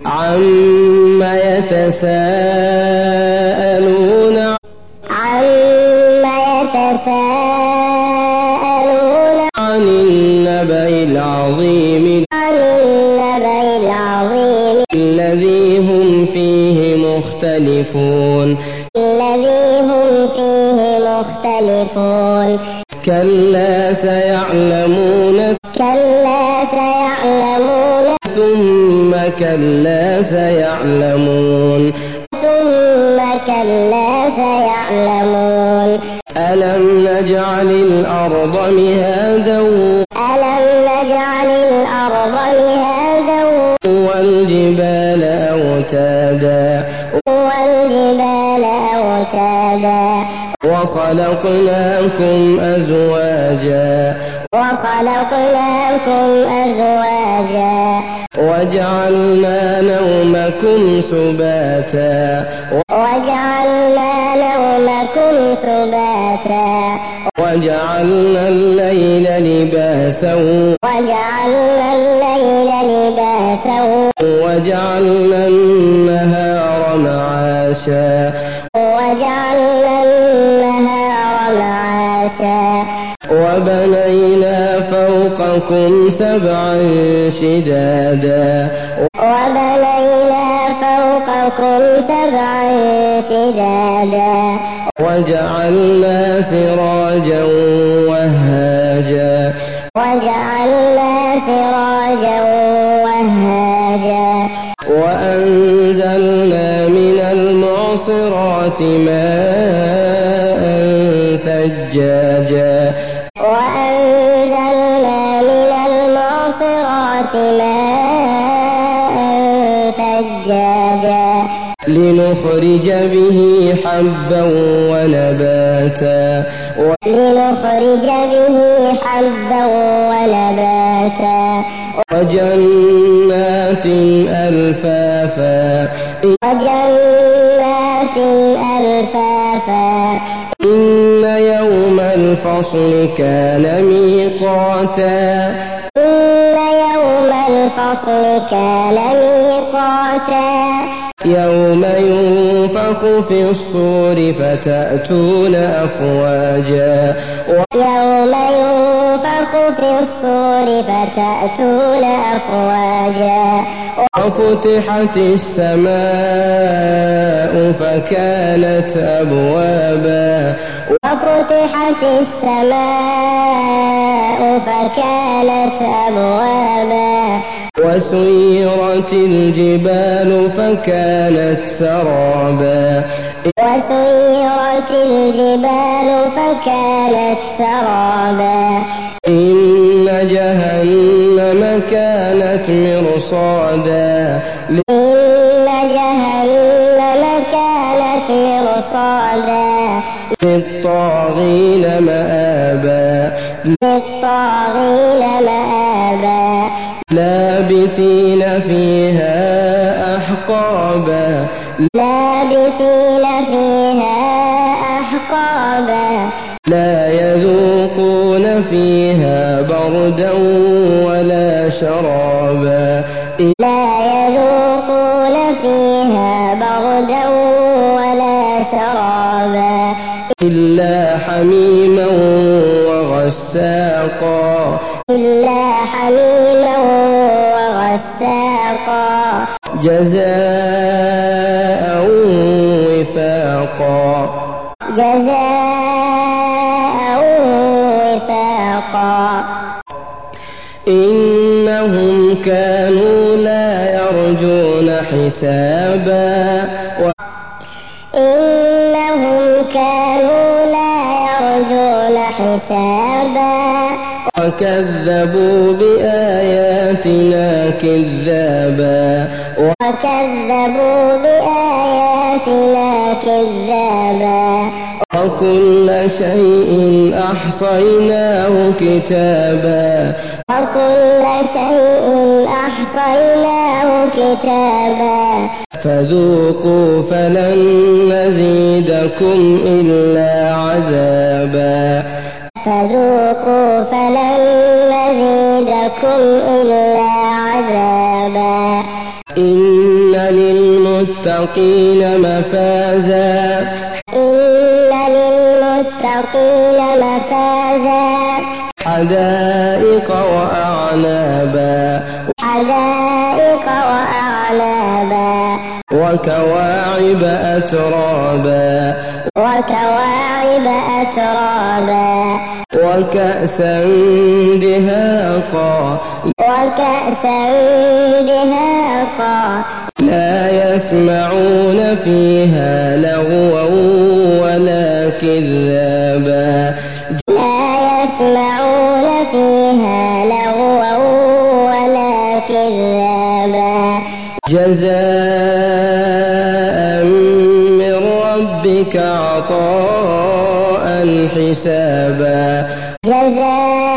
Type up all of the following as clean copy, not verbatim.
عَمَّ يَتَسَاءَلُونَ عَنِ النَّبَإِ الْعَظِيمِ الَّذِي هُمْ فِيهِ مُخْتَلِفُونَ كَلَّا سَيَعْلَمُونَ ثُمَّ كَلَّا سَيَعْلَمُونَ أَلَمْ نَجْعَلِ الْأَرْضَ مِهَادًا وَالْجِبَالَ أَوْتَادًا وَخَلَقْنَاكُمْ أَزْوَاجًا وَجَعَلْنَا نَوْمَكُمْ سُبَاتًا وَجَعَلْنَا اللَّيْلَ لِبَاسًا وَجَعَلْنَا النَّهَارَ مَعَاشًا وَبَنَيْنَا فَوْقَكُمْ سَبْعًا شِدَادًا وَجَعَلْنَا سِرَاجًا وَهَّاجًا وَأَنزَلْنَا مِنَ الْمُعْصِرَاتِ مَاءً ثَجَّاجًا لِّنُخْرِجَ بِهِ حَبًّا وَنَبَاتًا وَجَنَّاتٍ أَلْفَافًا إِنَّ يَوْمَ الْفَصْلِ كَانَ مِيقَاتًا يَوْمَ يُنفَخُ فِي الصُّورِ فَتَأْتُونَ أَفْوَاجًا وَفُتِحَتِ السَّمَاءُ فَكَانَتْ أَبْوَابًا وَسُيِّرَتِ الْجِبَالُ فَكَانَتْ سَرَابًا إِنَّ جَهَنَّمَ كَانَتْ مِرْصَادًا لِّلطَّاغِينَ مَآبًا لَّابِثِينَ فِيهَا أَحْقَابًا لَّا يَذُوقُونَ فِيهَا بَرْدًا وَلَا شَرَابًا إِلَّا حَمِيمًا وَغَسَّاقًا جَزَاءً وِفَاقًا إِنَّهُمْ كَانُوا لَا يَرْجُونَ حِسَابًا وَكَذَّبُوا بِآيَاتِنَا كِذَّابًا وَكُلَّ شَيْءٍ أَحْصَيْنَاهُ كِتَابًا فَذُوقُوا فَلَن نَّزِيدَكُمْ إِلَّا عَذَابًا إِنَّ للمتقين مفازا إن للمتقين مفازا حدائق وأعنابا حدائق وأعنابا وكواعب أترابا وكواعب أترابا وكأسا دهاقا وكأسا دهاقا لا يسمعون فيها لغوا ولا كذابا لا يسمعون فيها لغوا ولا كذابا جزاء من ربك عطاء حسابا جزاء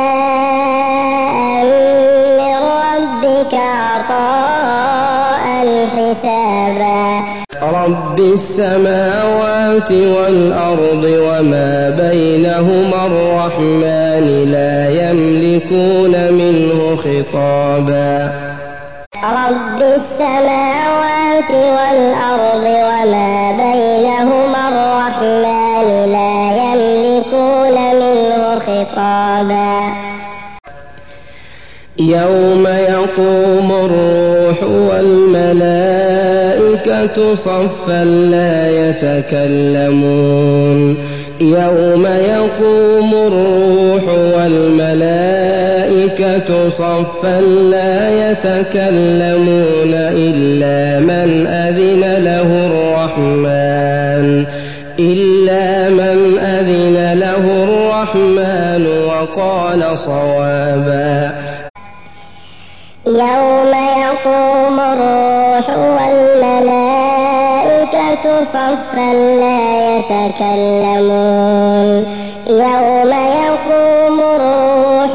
من ربك عطاء حسابا رب السماوات والأرض وما بينهما الرحمن لا يملكون منه خطابا رب السماوات والأرض وما بينهما الرحمن لا يملكون منه خطابا يوم يقوم الروح والملائكة صفا لا يتكلمون يوم يقوم الروح والملائكة صفا لا يتكلمون إلا من أذن له الرحمن وقال صوابا يوم يقوم الروح والملائكة صفا لا يتكلمون يوم يقوم الروح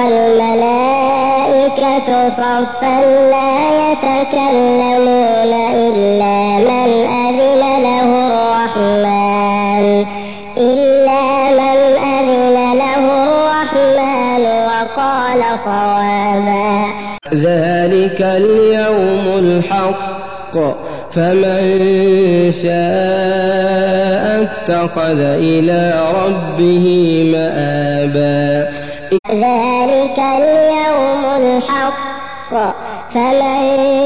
والملائكة صفا لا يتكلمون إلا من أذن له الرحمن وقال صوابا ذلك اليوم الحق فمن شاء اتخذ إلى ربه مآبا ذلك اليوم الحق فمن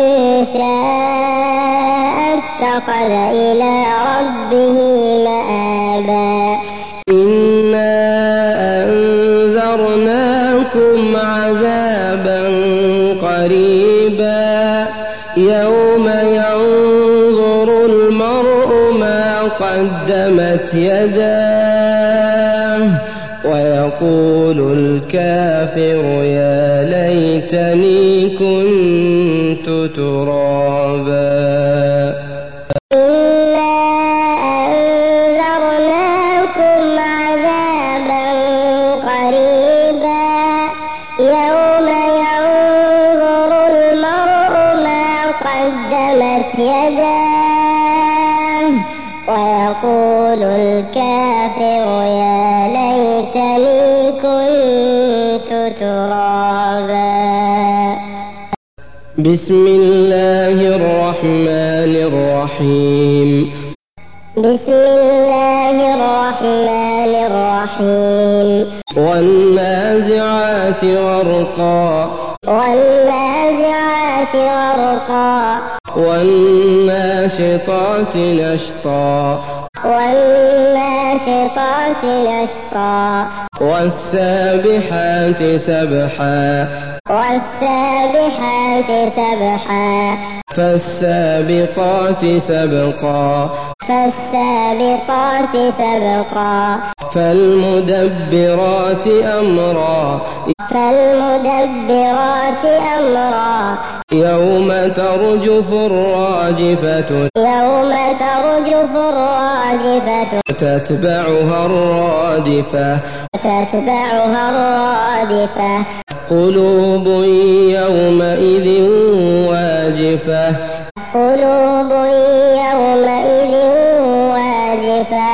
شاء اتخذ إلى ربه مآبا إنا أنذرناكم عذابا قريبا يوم ينظر المرء ما قدمت يداه ويقول الكافر يا ليتني كنت ترابا إنا أنذرناكم عذابا قريبا يوم ينظر المرء ما قدمت يداه ويقول الكافر يا ليتني كنت ترابا بسم الله الرحمن الرحيم بسم الله الرحمن الرحيم والنازعات غرقا والنازعات غرقا والناشطات نشطا والناشطات نشطا والسابحات سبحا والسابحات سبحا فالسابقات سبقا فالسابقات سبقا فالمدبرات أمرا فالمدبرات أمرا يوم ترجف الراجفة يوم ترجف الراجفة تتبعها الرادفة قلوب يومئذ واجفة قلوب يومئذ واجفة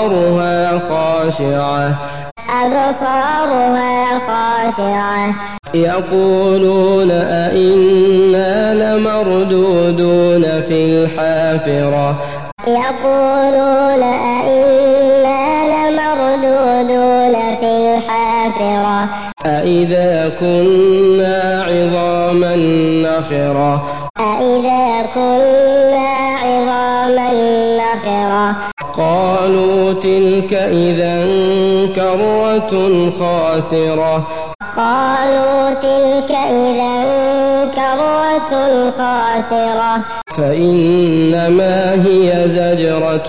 أبصارها خاشعة يقولون أئنا لمردودون في الحافرة يقولون أئنا لمردودون في الحافرة أئذا كنا عظاما نخرة أئذا كنا عظاما نخرة قالوا تلك إذا كرة خاسرة قالوا تلك إذا كرة خاسرة فإنما هي زجرة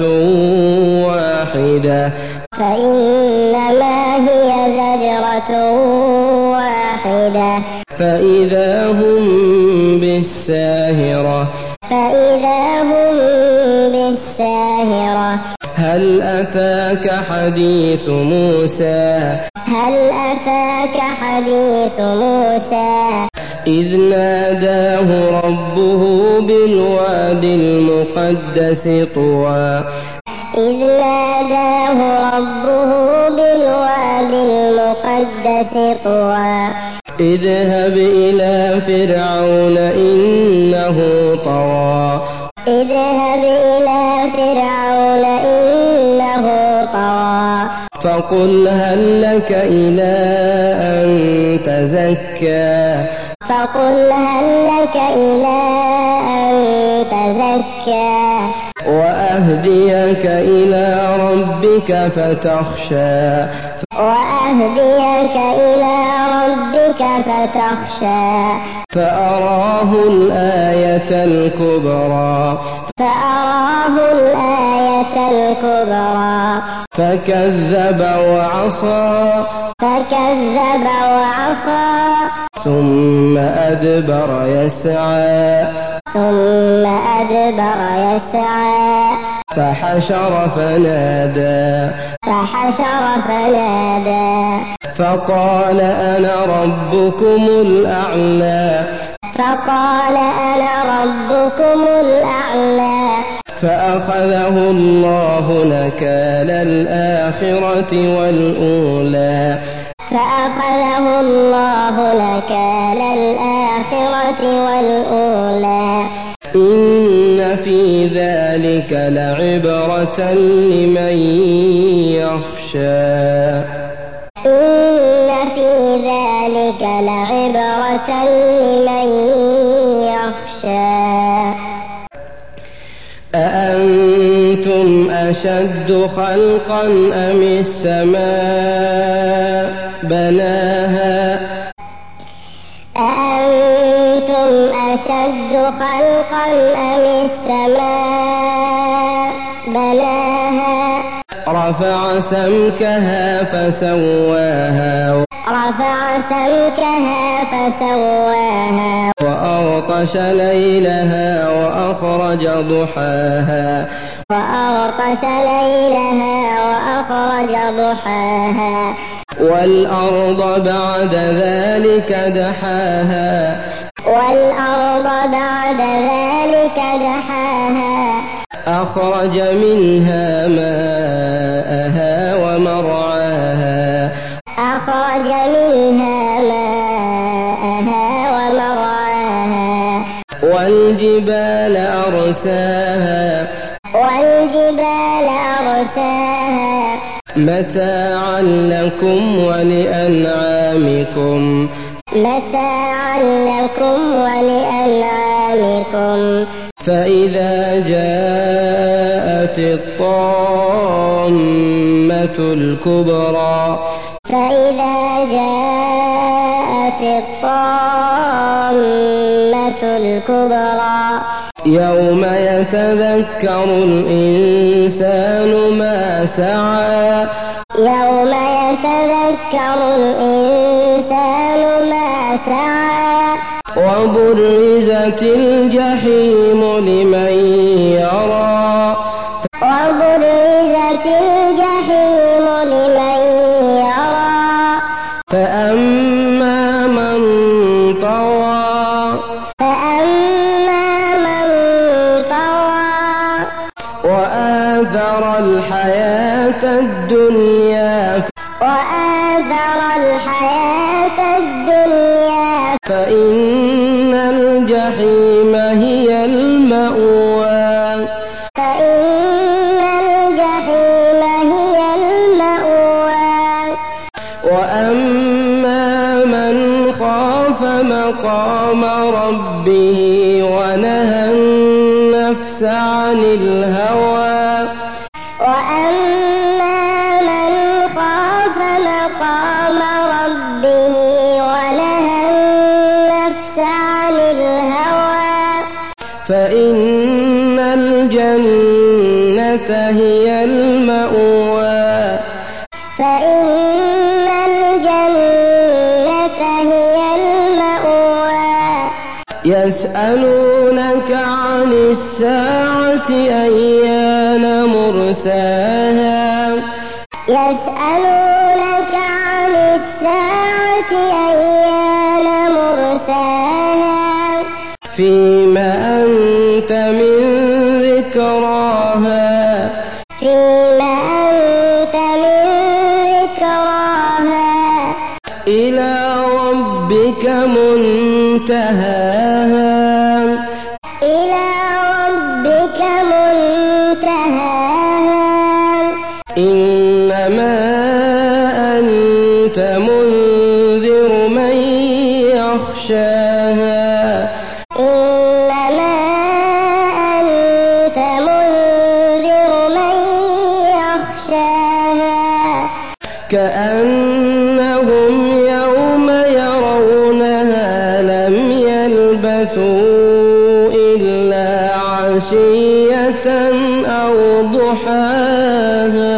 واحدة فإنما هي زجرة واحدة فإذا هم بالساهرة فإذا هم بالساهرة هل أتاك حديث موسى هل أتاك حديث موسى إذ ناداه ربه بالواد المقدس طوى إذ ناداه ربه بالواد المقدس طوى اذهب إلى فرعون إنه طغى اذهب إلى فرعون إنه طغى فقل هل لك إلى أن تزكى فقل هل لك إلى أن تزكى وأهديك إلى ربك فتخشى وأهديك إلى ربك فتخشى فأراه الآية الكبرى فأراه الآية الكبرى فكذب وعصى ثم أدبر يسعى فحشر فنادى فقال أنا ربكم الأعلى فأخذه الله نكال الآخرة والأولى إن في ذلك لعبرة لمن يخشى أأنتم أشد خلقا أم السماء بناها أأنتم أشد خلقا أم السماء بناها رفع سمكها فسواها وأغطش ليلها وأخرج ضحاها والأرض بعد ذلك دحاها أخرج منها ماءها ومرعاها والجبال أرساها متاعا لكم ولأنعامكم فإذا جاءت الطامة الكبرى يوم يتذكر الإنسان ما سعى وبرزت الجحيم لمن يرى فأما من طغى وآثر الحياة الدنيا عن الهوى وأما من خاف مقام ربه ونهى النفس عن الهوى فإن الجنة هي المأوى فإن الجنة هي المأوى يسألونك عن الساعة أيان مرساها يسألونك عن الساعة أيان مرساها فيما أنت من ذكراها فيما أنت من ذكراها إلى ربك منتهاها إلى ربك منتهاها إنما أنت منذر من يخشاها إنما أنت منذر من يخشاها كأنهم يوم يرونها لم يلبثوا إلا عشية أو ضحاها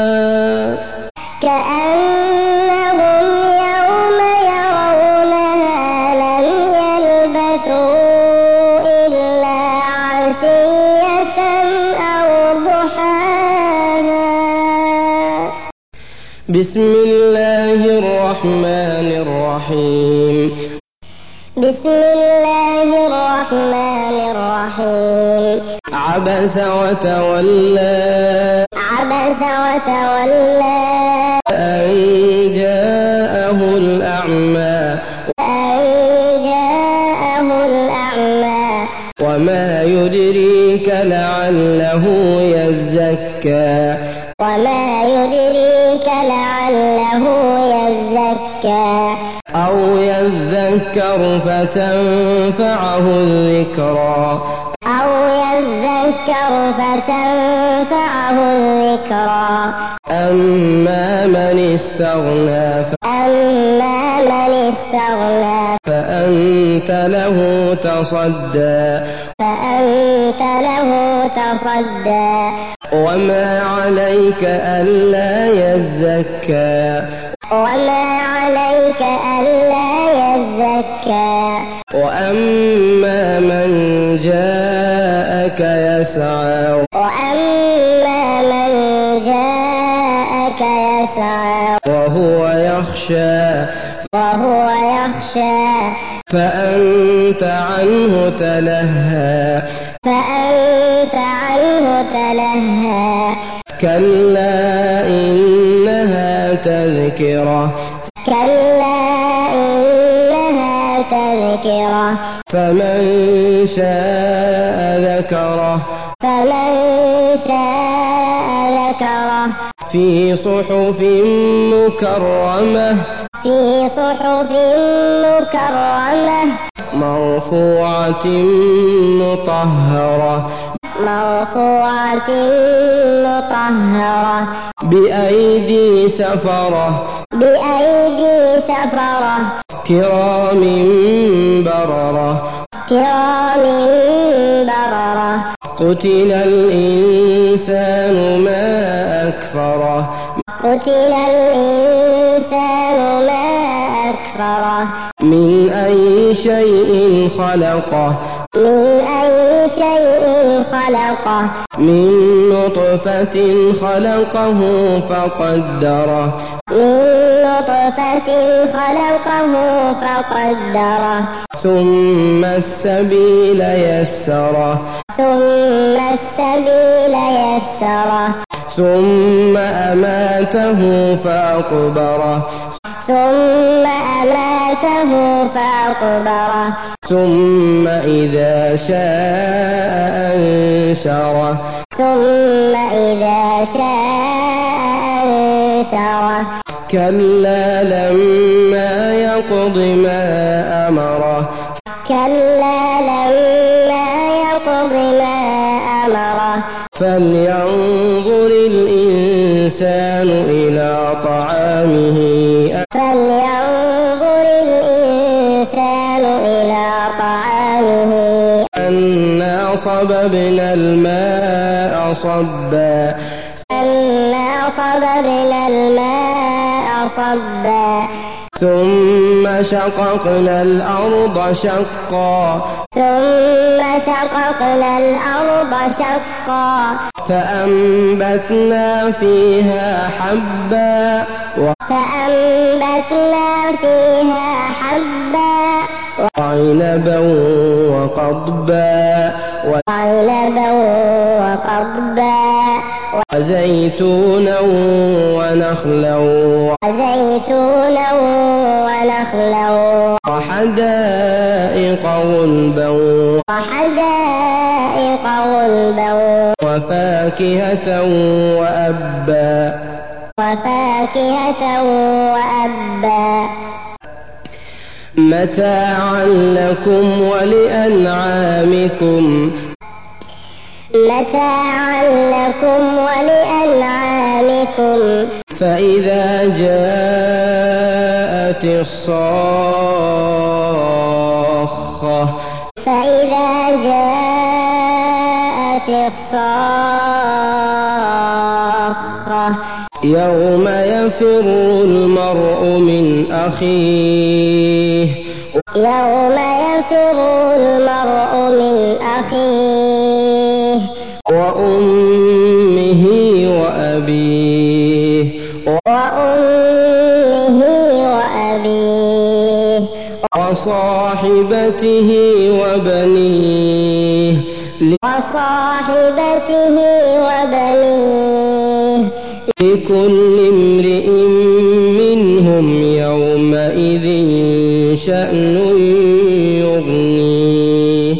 كأنهم يوم يرونها لم يلبثوا إلا عشية أو ضحاها بسم الله الرحمن الرحيم بسم الله الرحمن الرحيم عبس وتولى عبس وتولى أن جاءه الأعمى أن جاءه الأعمى وما يدريك لعله يزكى وما يدريك لعله يزكى أو يذكر فتنفعه الذكرى أو يذكر فتنفعه الذكرى أما من استغنى أما من استغنى فأنت له تصدى فأنت له تصدى وما عليك ألا يزكى وما عليك ألا يزكى وأما من جاءك يسعى وأما من جاءك يسعى وهو يخشى فأنت عنه تلهى فأنت عنه تلهى كلا إنها تذكرة كلا إنها تذكرة فمن شاء ذكره في صحف مكرمة مرفوعة مطهرة بأيدي سفرة كرام بررة قتل الإنسان ما أكفره من أي شيء خلقه من نطفة خلقه فقدره ثم السبيل يسره ثم أماته فأقبره ثم إذا شاء أنشره كلا لما يقض ما أمره فلينظر الإنسان إلى طعامه أنا صببنا الماء صبا ثم شققنا الأرض شقا فأنبتنا فيها حبا وعنبا وقضبا وزيتونا ونخلا وحدائق غلبا وفاكهة وأبا متاعا لكم ولأنعامكم فإذا جاءت الصاخة يوم يفر المرء من أخيه وأمه وأبيه وصاحبته وبنيه لكل امرئ منهم يومئذ شأن يغنيه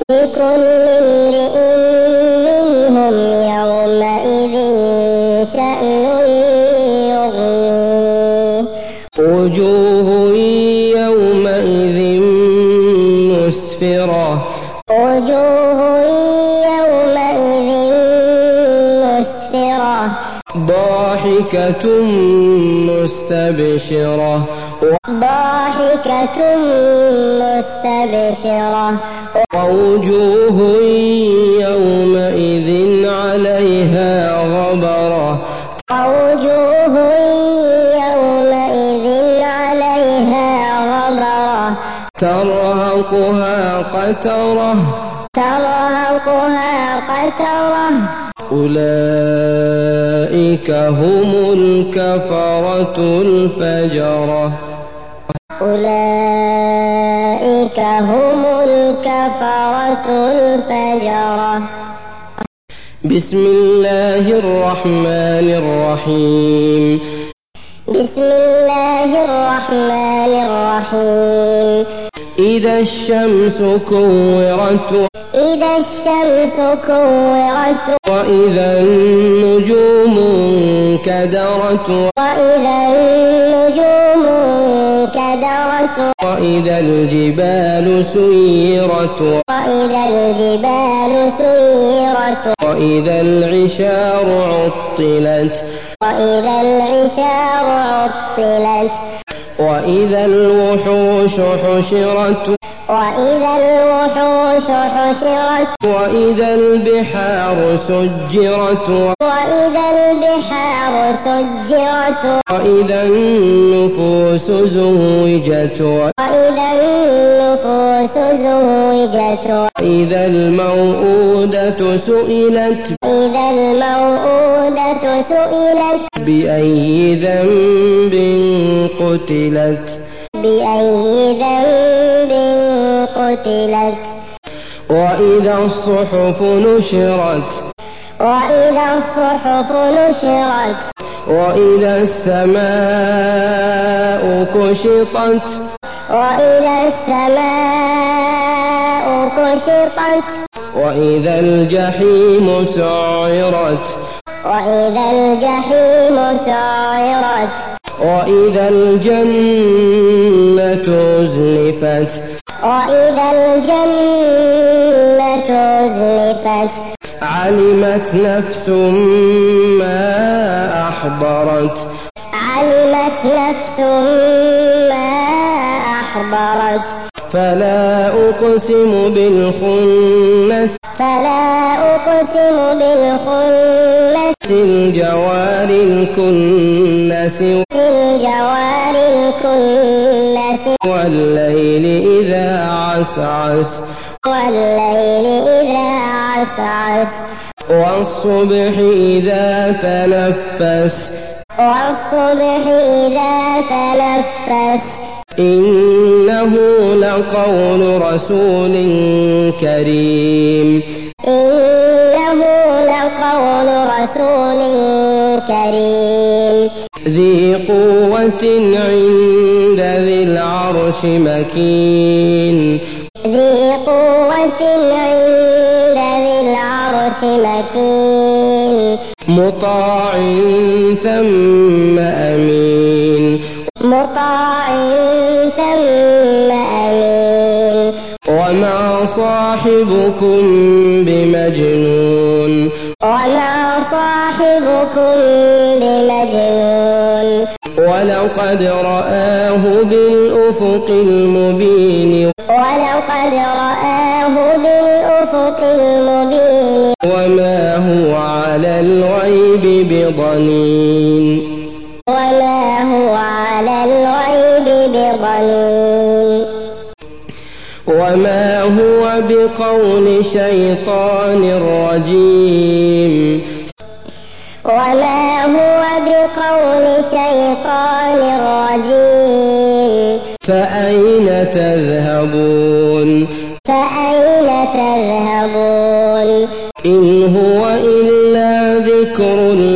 وجوه يومئذ مسفرة ضاحكة مستبشرة ووجوه يومئذ عليها غبرة ترهقها قترة أولئك هم الكفرة الفجرة بسم الله الرحمن الرحيم إذا الشمس كورت وإذا النجوم انكدرت وإذا الجبال سيرت وإذا العشار عطلت وإذا الوحوش حشرت وإذا البحار سجرت وإذا النفوس زوجت وإذا الموءودة سئلت بأي ذنب قتلت وإذا الصحف نشرت وإذا السماء كشطت وإذا الجحيم سعرت وإذا الجنة أزلفت علمت نفس ما أحضرت علمت نفس ما أحضرت فلا أقسم بالخنس فلا أقسم بالخنس الجوار الكنس الجوار الكنس والليل إذا عسعس والليل إذا عسعس والصبح إذا تنفس والصبح إذا تنفس إنه لقول رسول كريم إنه لقول رسول كريم ذي قوة عند ذي العرش مكين ذي قوة عند ذي العرش مكين مطاع ثم أمين مطاع ثم أمين وما صاحبكم بمجنون وما صاحبكم بمجنون ولقد رآه بالأفق المبين ولقد رآه بالأفق المبين وما هو على الغيب بضنين وما هو على الغيب بضنين وما هو بقول شيطان رجيم وما هو بقول شيطان رجيم فأين تذهبون فأين تذهبون إن هو إلا ذكر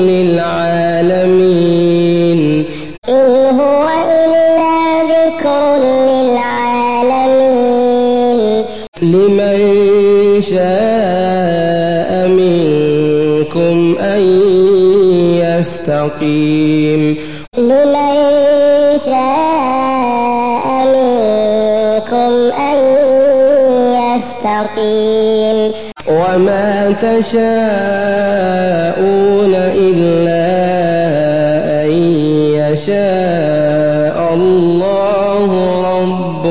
للعالمين إن هو إلا ذكر للعالمين لمن شاء منكم أن يستقيم لمن شاء منكم أن يستقيم وما تشاءون إلا أن يشاء الله رب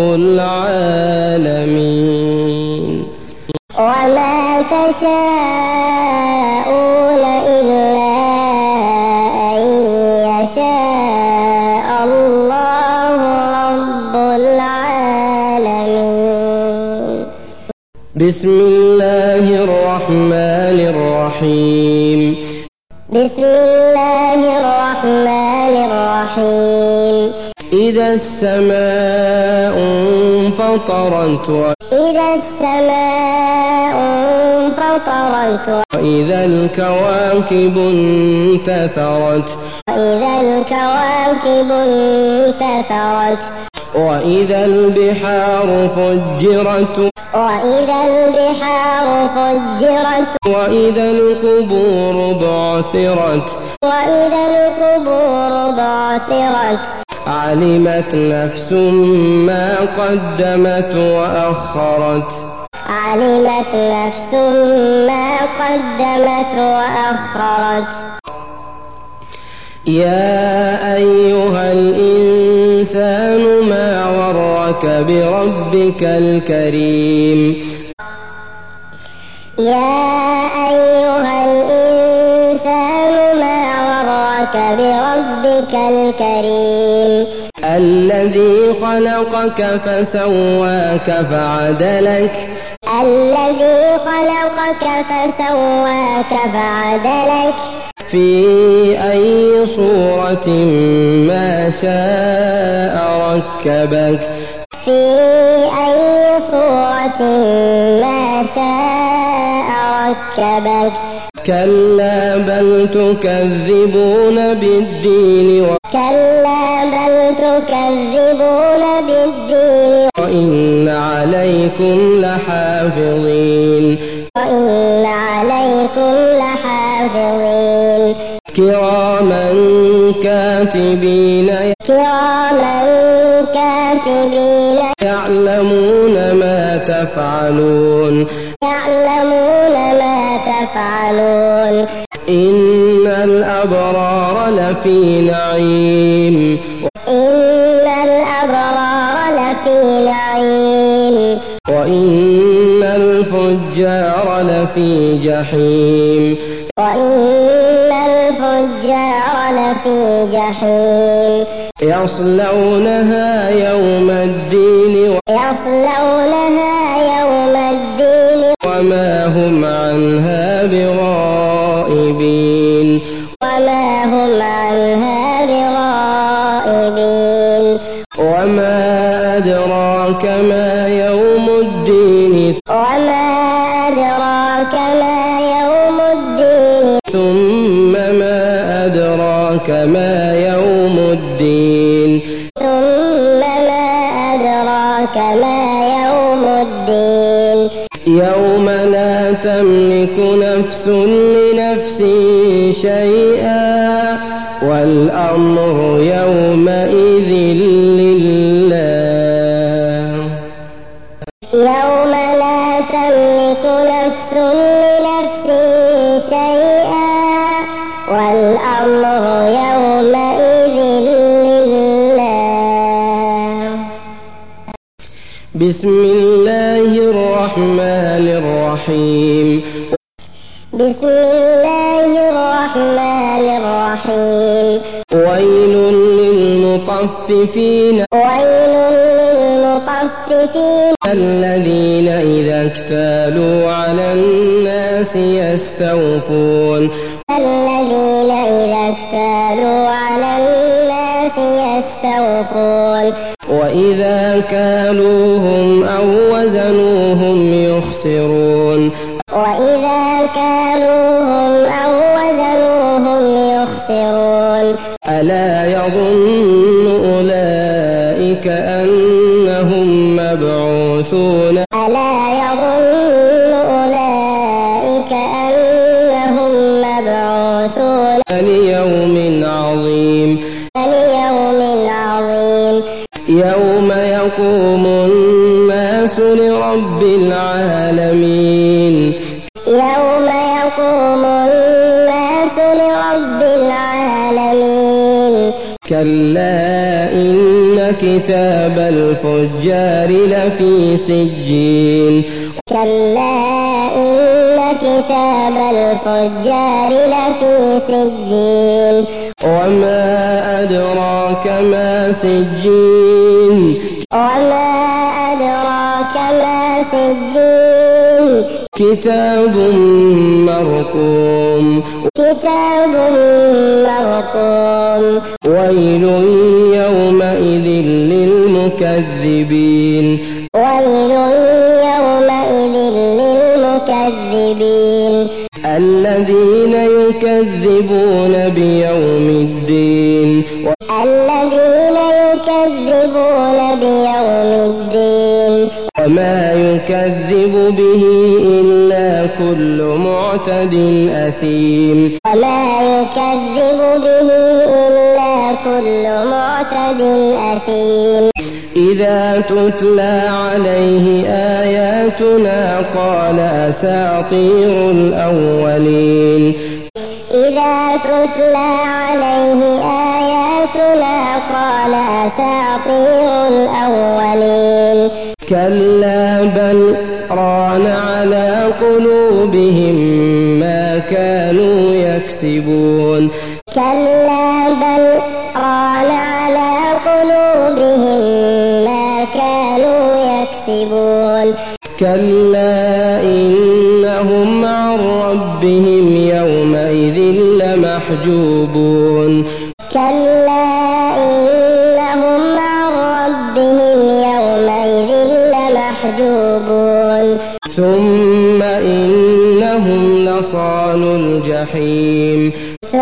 العالمين وما تشاءون إلا أن يشاء الله رب العالمين بسم الله الرحمن الرحيم بسم الله الرحمن الرحيم إذا السماء انفطرت إذا السماء انفطرت وإذا الكواكب انتثرت وإذا الكواكب انتثرت وإذا البحار فجرت وإذا البحار فجرت وإذا القبور بعثرت وإذا القبور بعثرت علمت نفس ما قدمت وأخرت علمت نفس ما قدمت وأخرت يا أيها الإنسان ما غرك بربك الكريم يا أيها الإنسان ما غرك بربك الكريم الذي خلقك فسواك فعدلك الذي خلقك فسواك فعدلك في أي صورة ما شاء ركبك في أي صورة ما شاء ركبك كلا بل تكذبون بالدين كلا بل تكذبون بالدين وإن عليكم لحافظين وإن عليكم لحافظين كراما كاتبين يعلمون ما تفعلون يفعلون إن الأبرار لفي نعيم إن الأبرار لفي نعيم وإن الفجار لفي جحيم وإن الفجار لفي جحيم يصلونها يوم الدين وما هم عنها بغائبين وما أدراك ما يوم الدين ثم ما أدراك ما يوم الدين يوم لا تملك نفس لنفس شيئا والأمر يومئذ لله يوم لا تملك نفس لنفس شيئا والأمر يومئذ لله. بسم الله الرحمن الرحيم بسم الله الرحمن الرحيم ويل للمطففين الذين إذا اكتالوا على الناس يستوفون وإذا كالوهم أو وزنوهم يخسرون ألا يظن أولئك أنهم مبعوثون ليوم عظيم يوم يقوم الناس لرب العالمين كلا إن كتاب الفجار لفي سجين وما أدراك ما سجين كتاب مرقوم ويل يومئذ للمكذبين الذين يكذبون بيوم الدين وما يكذب به إلا كل معتد أثيم إذا تتلى عليه آياتنا قال أساطير الأولين كلا بل ران على قلوبهم ما كانوا يكسبون كلا إنهم عن ربهم يومئذ لمحجوبون ثم إنهم لصالوا الجحيم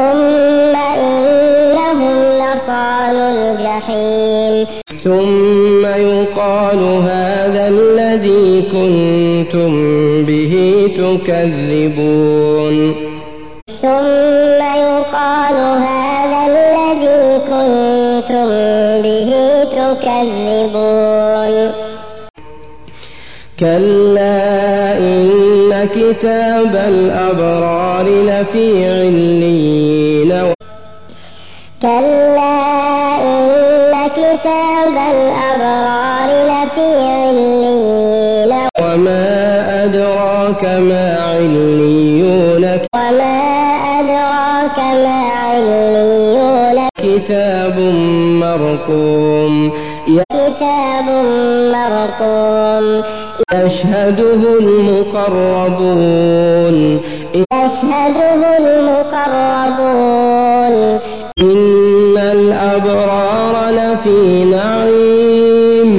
ثم يقال هذا الذي كنتم به تكذبون كلا إن كتاب الأبرار لفي عليين كلا إن كتاب الأبرار لفي عليين وما أدراك ما عليون وما أدراك ما عليون كتاب مرقوم كتاب مرقوم يشهده المقربون إن الأبرار لفي نعيم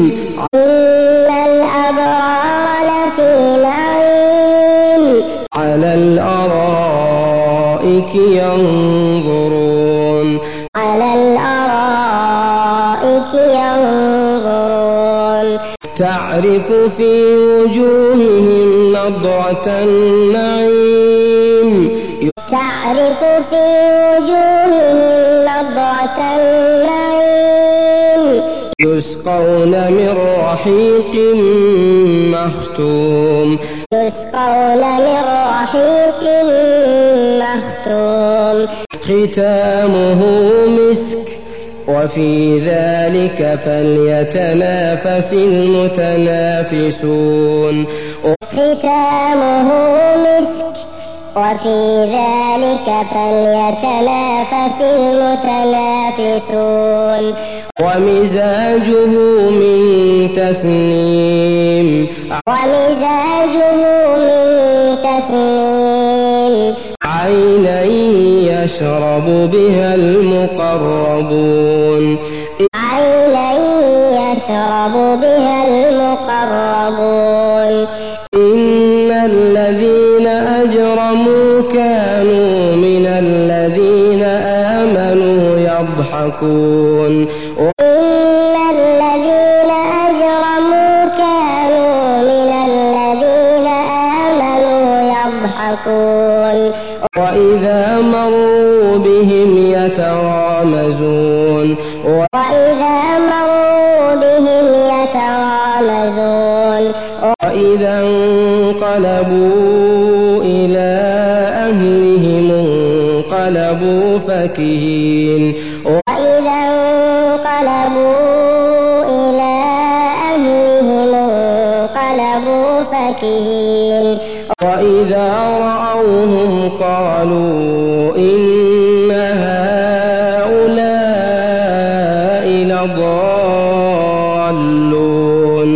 على الأرائك ينظرون تعرف في وجوههم نضرة النعيم يسقون من رحيق مختوم ختامه مسك وفي ذلك فليتنافس المتنافسون وفي ذلك فليتنافس المتنافسون ومزاجه من تسنيم عينا يشرب بها المقربون إن الذين أجرموا كانوا من الذين آمنوا يضحكون وإذا مروا بهم يتغامزون وإذا انقلبوا إلى أهلهم انقلبوا فكهين وإذا رأوهم قالوا إن هؤلاء لضالون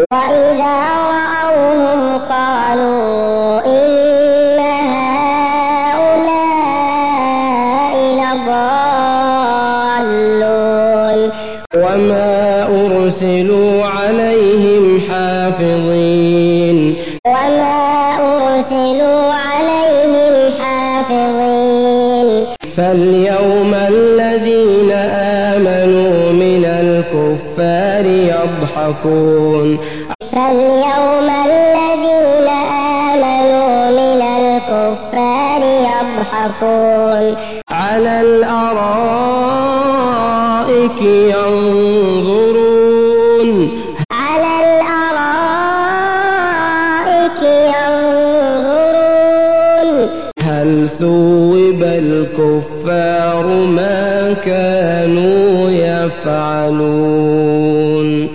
وما أرسلوا عليهم حافظين فاليوم الذين آمنوا من الكفار يضحكون على الأرائك ينظرون هل ثوب الكفار ما كانوا يفعلون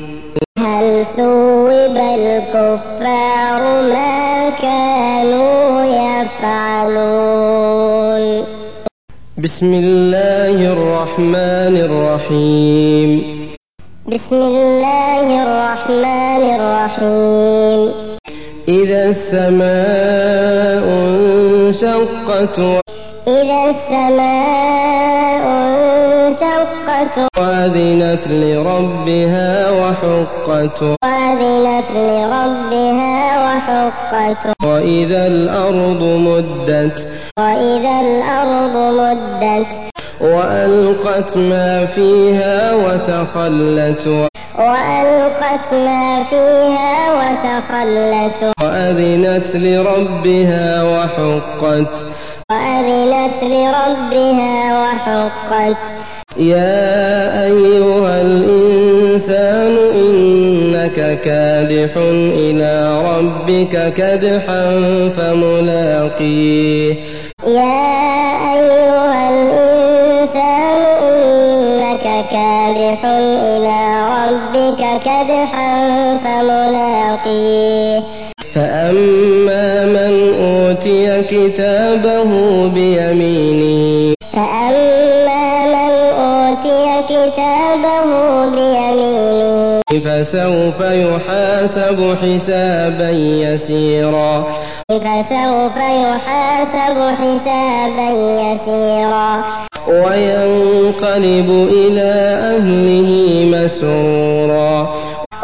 بسم الله الرحمن الرحيم إذا السماء انشقت وأذنت لربها وحقت وإذا الأرض مدت وألقت ما فيها وتخلت وأذنت لربها وحقت يا أيها الإنسان إنك إنك كادح إلى ربك كدحا فملاقيه يا أيها الإنسان إنك كادح إلى ربك كدحا فملاقيه فأما من أوتي كتابه بيمينه فسوف يحاسب حسابا يسيرا وينقلب إلى أهله مسرورا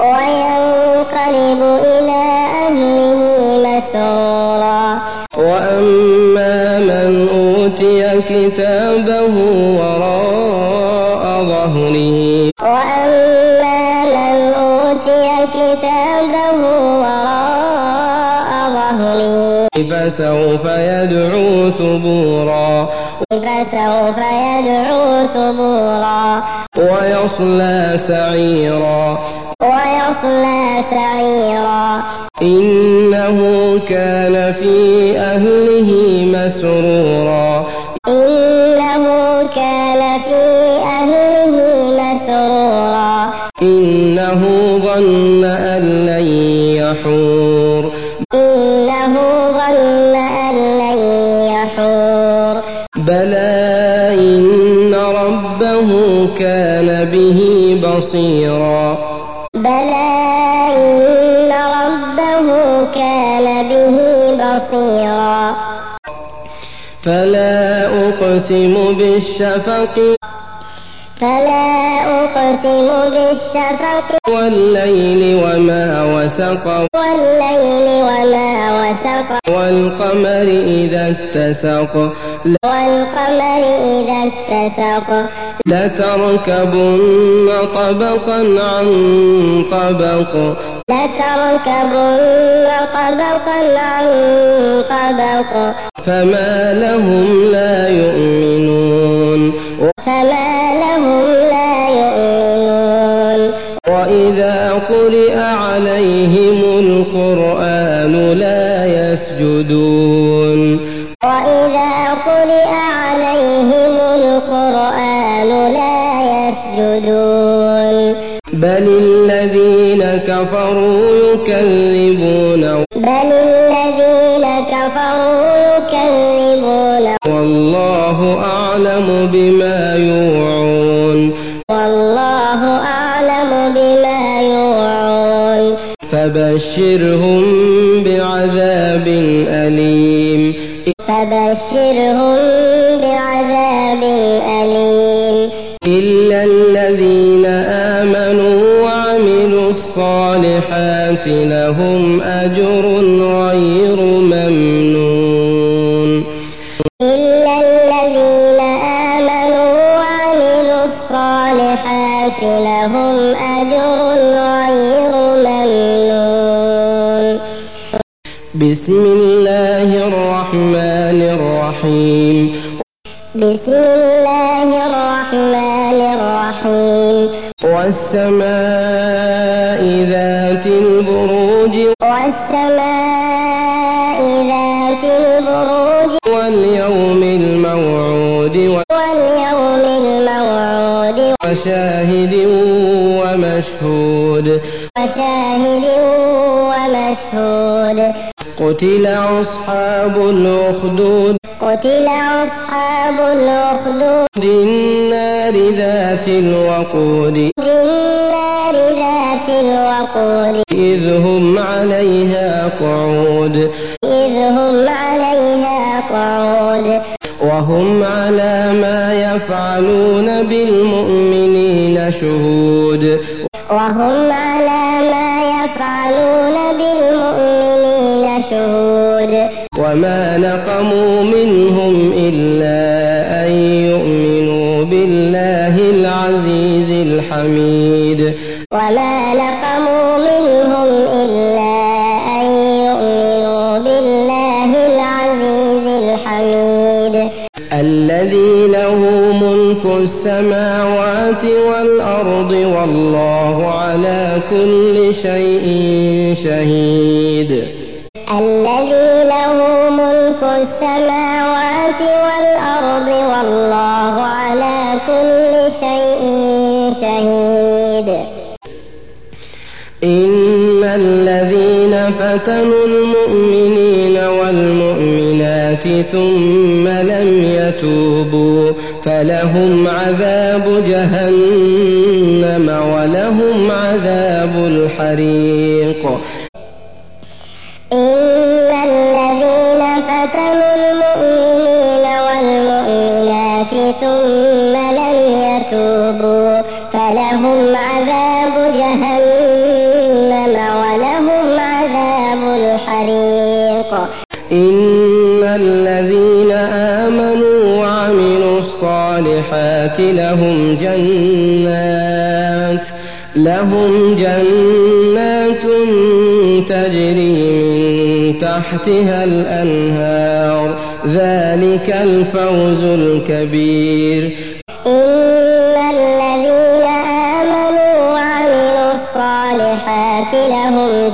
وأما من أوتي كتابه وراء ظهره فسوف يدعو ثبورا ويصلى سعيرا إنه كان في أهله مسرورا إنه ظن أن لن يحور بلى إن ربه كان به بصيرا فلا أقسم بالشفق والليل وما وسق والقمر إذا اتسق لتركبن طبقا عن طبق فما لهم لا يؤمنون وإذا قرئ عليهم القرآن لا يسجدون بل الذين كفروا يكذبون والله أعلم بما يوعون فبشرهم بعذاب أليم إلا الذين آمنوا وعملوا الصالحات لهم أجر غير ممنون بسم الله الرحمن الرحيم والسماء ذات البروج واليوم الموعود وشاهد ومشهود قتل أصحاب الأخدود النار ذات الوقود إذ هم عليها قعود وهم على ما يفعلون بالمؤمنين شهود وما نقموا منهم إلا أن يؤمنوا بالله العزيز الحميد الذي له ملك ملك السماوات والأرض والله على كل شيء شهيد. الذي له ملك السماوات والأرض والله على كل شيء شهيد. إن الذين فتنوا المؤمنين والمؤمنات ثم لم يتوبوا فلهم عذاب جهنم ولهم عذاب الحريق. إن الذين فتنوا المؤمنين والمؤمنات ثم لم يتوبوا فلهم عذاب جهنم ولهم عذاب الحريق. إن الذين آمنوا وعملوا الصالحات لهم جنات تجري من تحتها الأنهار ذلك الفوز الكبير. إن الذين آمنوا وعملوا الصالحات لهم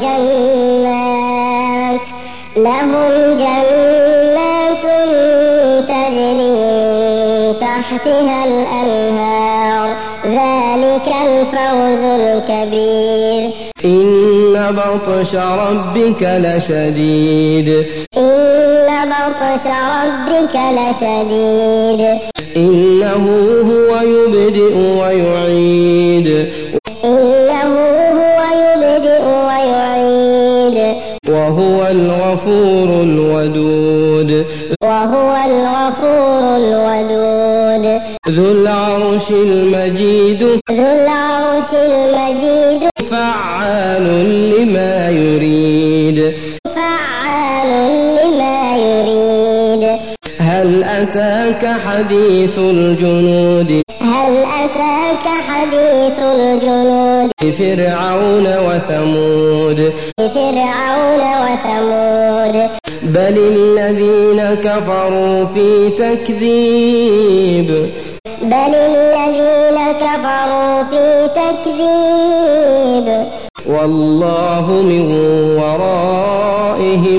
جنات تجري من تحتها الأنهار ذلك الفوز الكبير. إن بطش ربك لشديد. إن بطش ربك لشديد. إنه هو يبدئ ويعيد. إنه هو يبدئ ويعيد. وهو الغفور الودود. وهو الغفور الودود. ذو العرش المجيد. ذو العرش المجيد. فعال لما يريد. فعال لما يريد. هل أتاك حديث الجنود. هل أتاك حديث الجنود. فرعون وثمود. فرعون وثمود. بل الذين كفروا في تكذيب. بل الذين كفروا في تكذيب. والله من ورائهم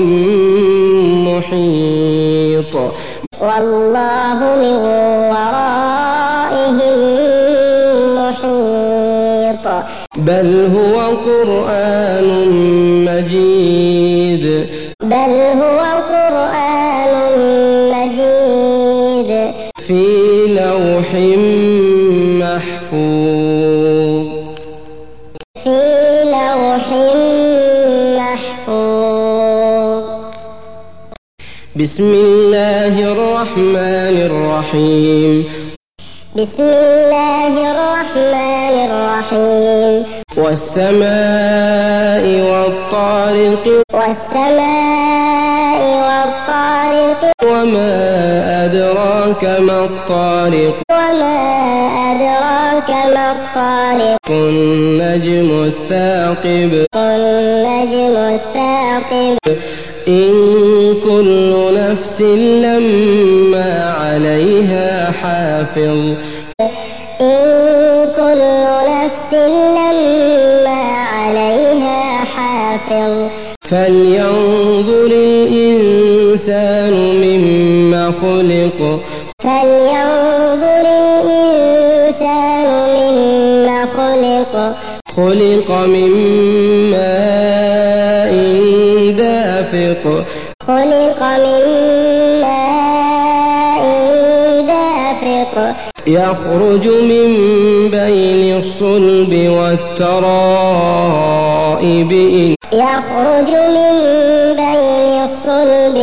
محيط. والله من ورائهم محيط. بل هو قرآن مجيد. بل هو قرآن مجيد. في لوح محفوظ. في لوح محفوظ. بسم الله الرحمن الرحيم. بسم الله الرحمن الرحيم. والسماء والطارق. والسماء والطارق. وما أدراك ما الطارق. وما أدراك ما الطارق. النجم الثاقب. النجم الثاقب. إن كل نفس لما عليها حافظ. إن كل نفس لما عليها حافظ. فلينظر الإنسان مما خلق. فلينظر الإنسان مما خلق. خلق من ماء دافق. خلق من ماء دافق. يخرج من بين الصلب والترائب. يخرج من بين الصلب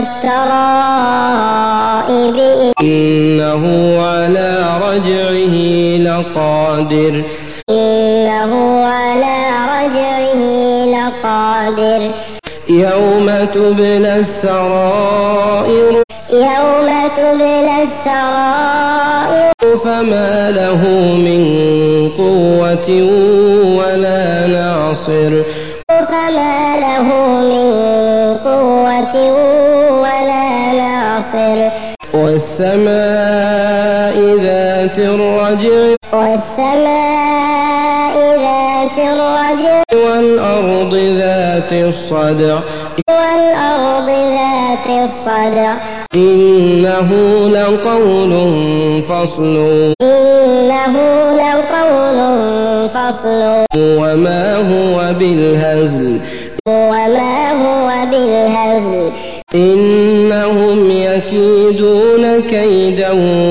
والترائب. إنه على رجعه لقادر. إنه على رجعه لقادر. يوم تبلى السرائر. يوم تبلى السرائر. فما له من قوة ولا ناصر. فما له من قوة ولا ناصر. والسماء ذات ذات الرجع والسماء ذات الرجع والأرض ذات الصدع والأرض ذات الصدع إنه لقول فصل إنه لقول فصل وما هو بالهزل إنهم يكيدون كيدا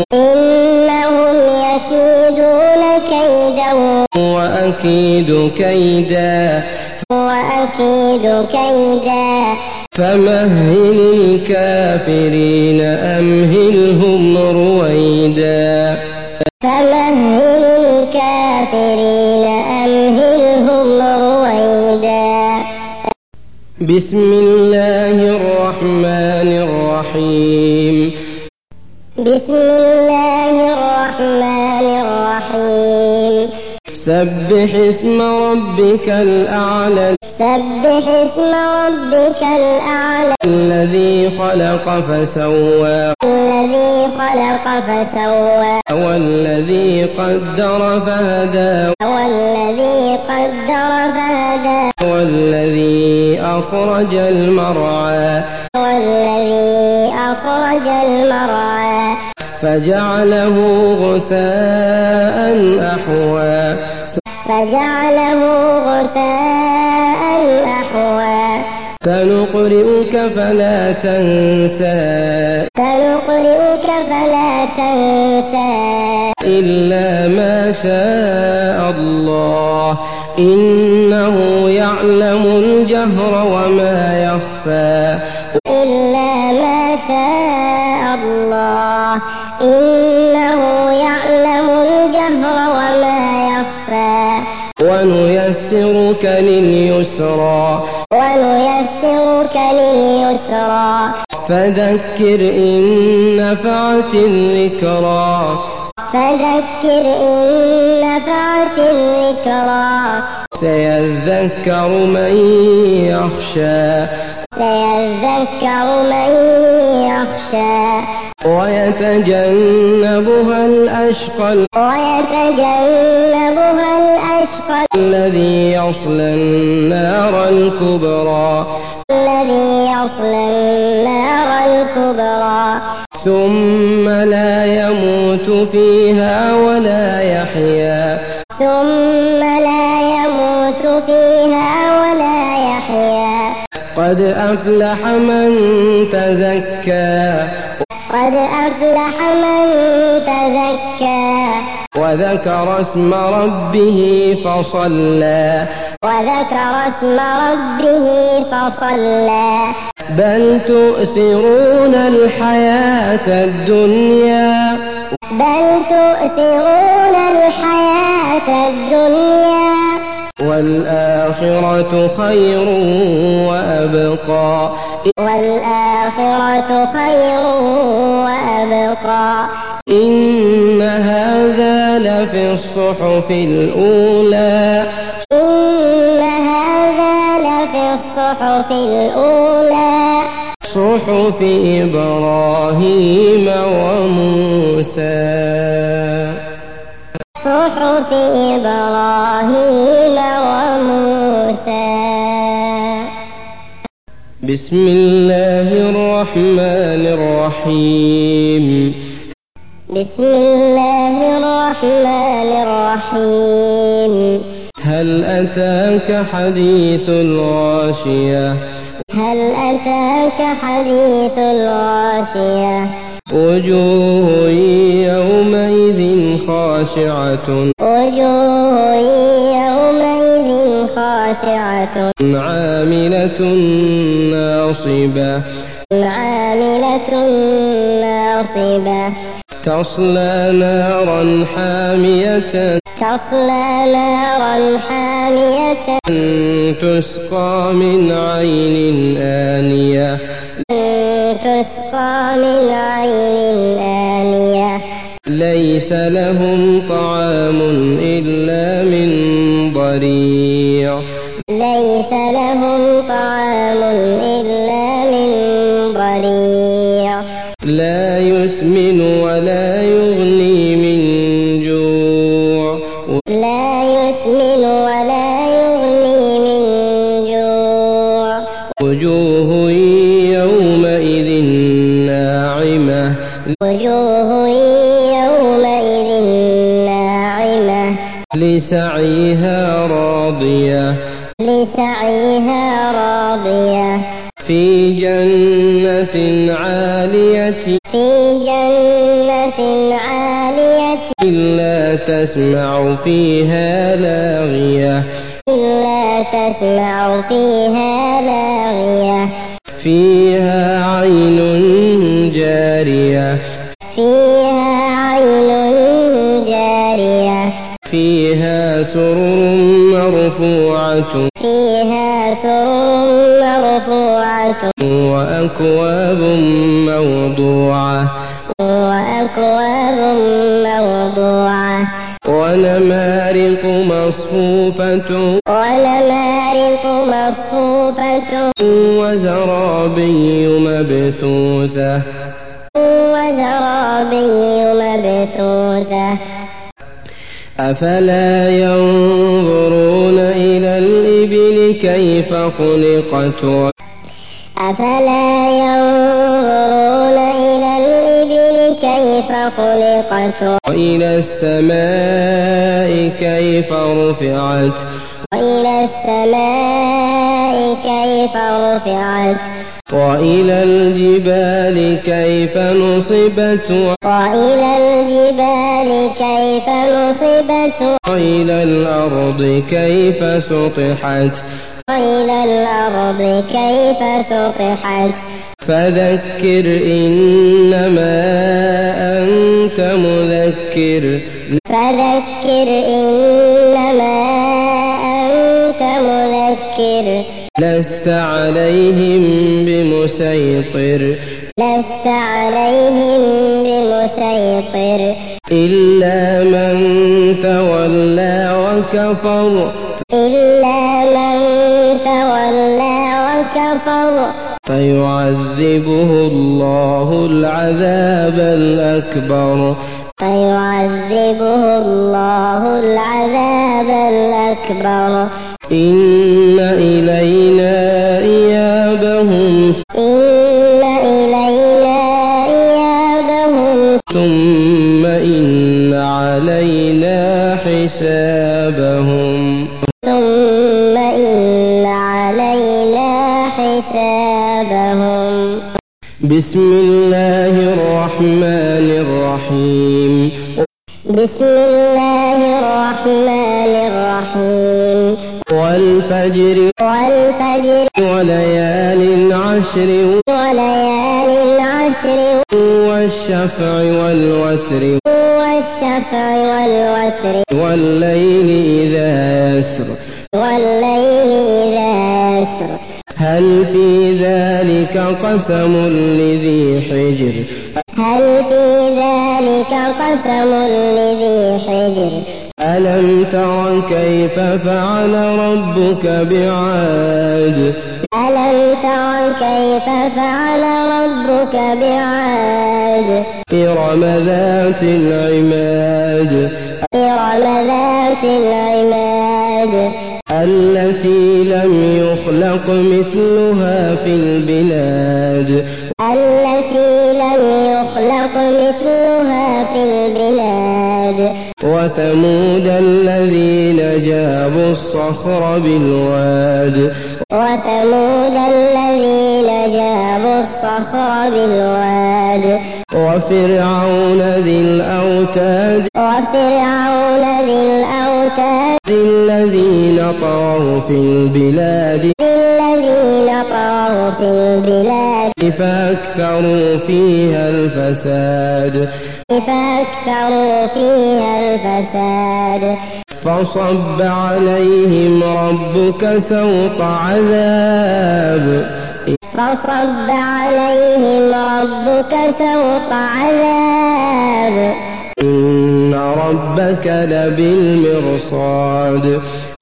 وأكيد كيدا فمهل الكافرين أمهلهم رويدا بسم الله الرحمن الرحيم سبح اسم ربك الأعلى الذي خلق فسوى والذي قدر فهدى والذي أخرج المرعى فجعله غثاء أحوى سنقرئك فلا تنسى إلا ما شاء الله إنه يعلم الجهر وما يخفى ونيسرك لليسرى فذكر إن نفعت الذكرى سيذكر من يخشى ويتجنبها الأشقى الذي يصلى النار الكبرى ثم لا يموت فيها ولا يحيا قد أفلح من تزكى وذكر اسم ربه فصلى بل تؤثرون الحياة الدنيا والآخرة خير وأبقى إن هذا لفي الصحف الأولى صحف إبراهيم وموسى بسم الله الرحمن الرحيم هل أتاك حديث الغاشية وجوه يومئذ خاشعة عاملة ناصبة تصلى نارا حامية تسقى من عين آنية ليس لهم طعام إلا من ضريع لا يسمن ولا يغني من لسعيها راضية في جنة عالية لا تسمع فيها لاغية فيها عين جارية فيها سرر مرفوعة وأكواب موضوعة ونمارق مصفوفة وزرابي مبثوثة أفلا ينظرون إلى الإبل كيف خلقت وإلى السماء كيف رفعت وإلى الجبال كيف نصبت وإلى الأرض كيف سطحت فذكر إنما أنت مذكر لست عليهم بمسيطر إلا من تولى وكفر فيعذبه الله العذاب الأكبر إن إلينا إيابهم ثم إن علينا حسابهم بسم الله الرحمن الرحيم والفجر وليال عشر والشفع والوتر والليل إذا يسر هل في ذلك قسم لذي حجر ألم تر كيف فعل ربك بعاد إرم ذات العماد التي لم يخلق مثلها في البلاد وثمود الذين جابوا الصخر بالواد وفرعون ذي الأوتاد الذين طغوا في البلاد فأكثروا فيها الفساد فصب عليهم ربك سوط عذاب إن ربك لبالمرصاد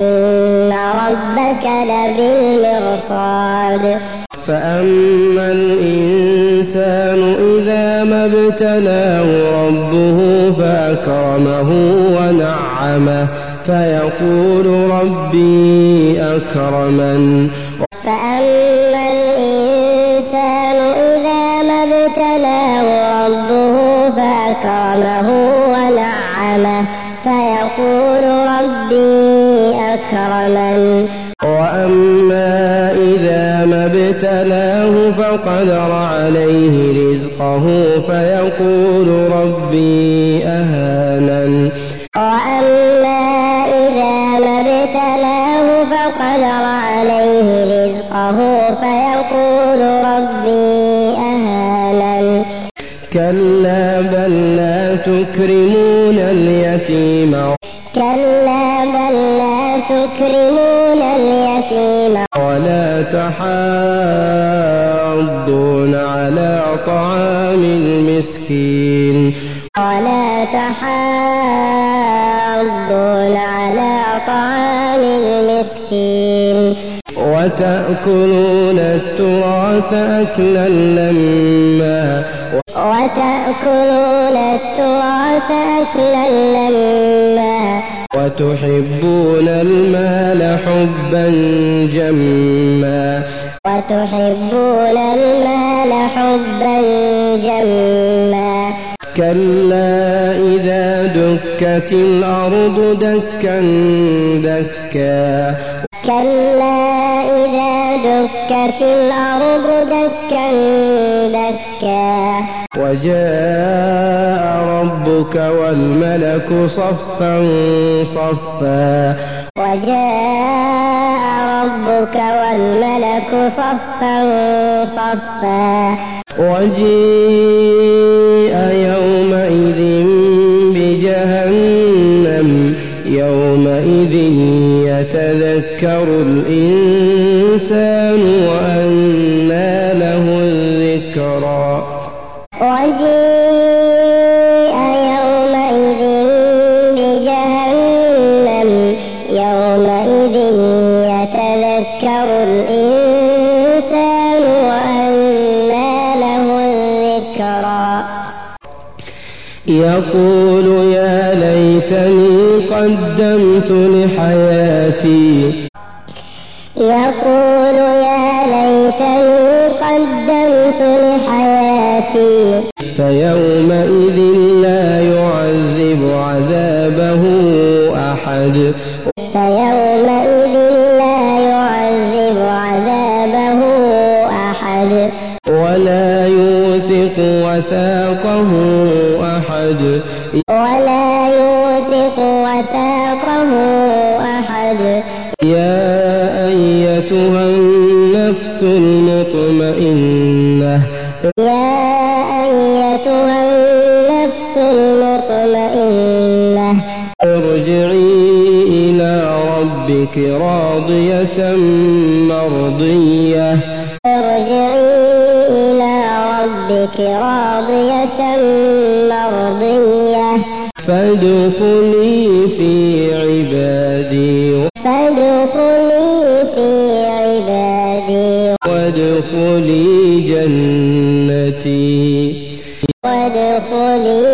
فأما الإنسان إذا ما ابتلاه ربه فأكرمه ونعمه فيقول ربي أكرمن فأما الإنسان إذا ما ابتلاه ربه فأكرمه ونعمه فيقول ربي أكرمن وأما إذا ما ابتلاه فقدر عليه رزقه فيقول ربي أهانن وأما إذا ما ابتلاه فقدر عليه رزقه فيقول ربي أهانن كلا بل لا تكرمون اليتيم كلا بل لا تكرمون اليتيم ولا تحاضون على طعام المسكين ولا تحاضون على طعام المسكين وتأكلون التراث أكلا لما وتأكلون التراث أكلا لما وتحبون المال حبا جما وتحبون المال حبا جما كلا إذا دكت الأرض دكا دكا كلا إذا دكت الأرض دكا دكا وجاء ربك والملك صفا صفا وجاء ربك والملك صفا صفا وجيء يومئذ بجهنم يومئذ يتذكر الإنسان وأنى له الذكرى وجيء يومئذ بجهنم يومئذ يتذكر الإنسان وأنى له الذكرى يقول يا ليتني قدمت لحياتي يقول يا ليتني قدمت لحياتي فيومئذ لا يعذب عذابه أحد فيومئذ لا يعذب عذابه أحد ولا يوثق وثاقه أحد ولا يوثق وثاقه أحد يا أيتها النفس المطمئنة يا أيتها النفس المطمئنة ارجعي إلى ربك راضية مرضية ارجعي إلى ربك راضية مرضية فادخلي في عبادي فادخلي في عبادي وادخلي جنتي وادخلي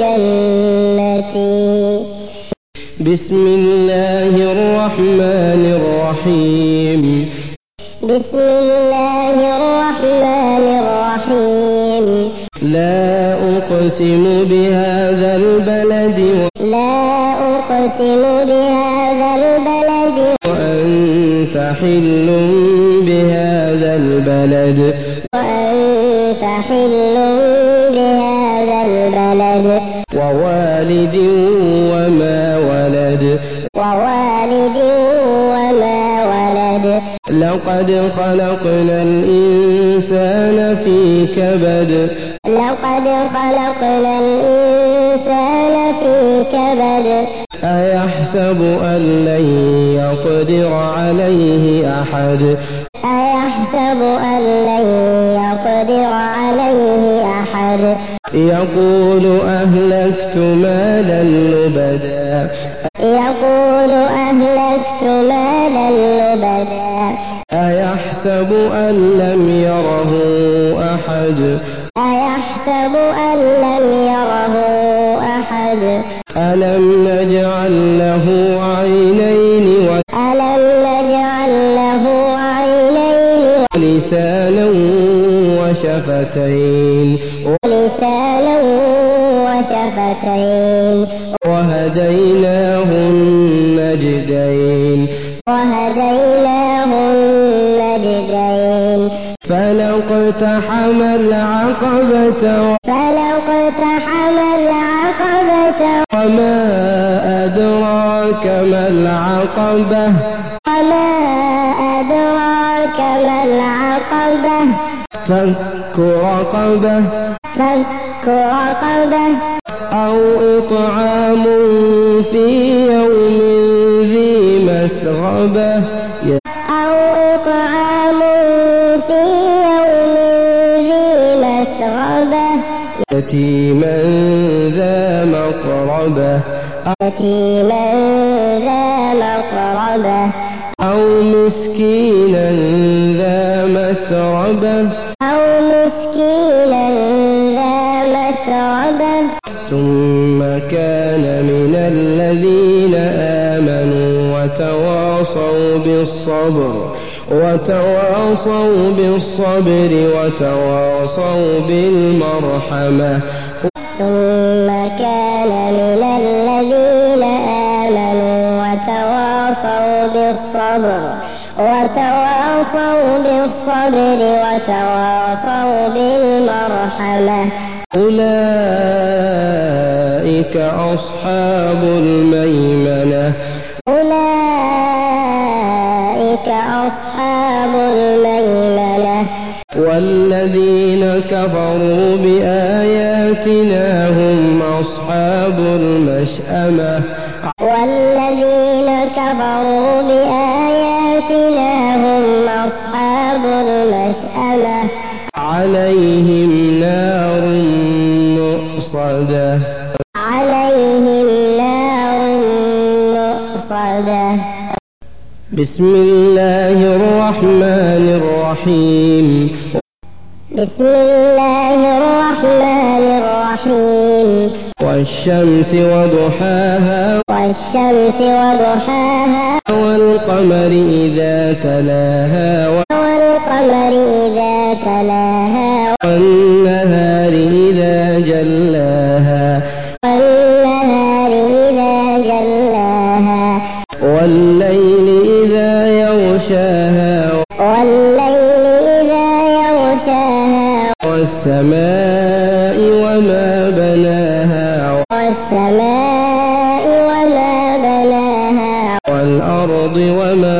جنتي بسم الله الرحمن الرحيم بسم الله الرحمن الرحيم لا أقسم بهذا البلد لا أقسم بهذا البلد وأنت حل بهذا البلد وأنت حل بهذا البلد ووالد وما ولد ووالد وما ولد لقد خلقنا الإنسان في كبد لقد خلقنا الإنسان في كبد أيحسب أن لن يقدر عليه أحد أيحسب أن لن يقدر عليه أحد يقول أهلكت مالا لبدا يقول أهلكت مالا لبدا أيحسب أن لم يره أحد أيحسب أن لم يره أحد ألم نجعل له عينين ألم نجعل له عينين ولسانا وشفتين ولسانا وشفتين وهدينا اقتحم العقبة وما أدراك ما العقبة فك رقبة أو إطعام في يوم ذي مسغبة يتيما ذا مقربة أو مسكينا ذا متربة ثم كان من الذين آمنوا وتواصوا بالصبر وتواصوا بالمرحمة ثم كان من الذين آمنوا وتواصوا بالصبر وتواصوا بالمرحمة أولئك أصحاب الميمنة والذين كفروا بآياتنا هم أصحاب المشأمة عليهم نار مؤصدة بسم الله الرحمن الرحيم والشمس وضحاها والقمر إذا تلاها والنهار إذا جلاها والليل إذا يغشاها والسماء وما بناها والأرض وما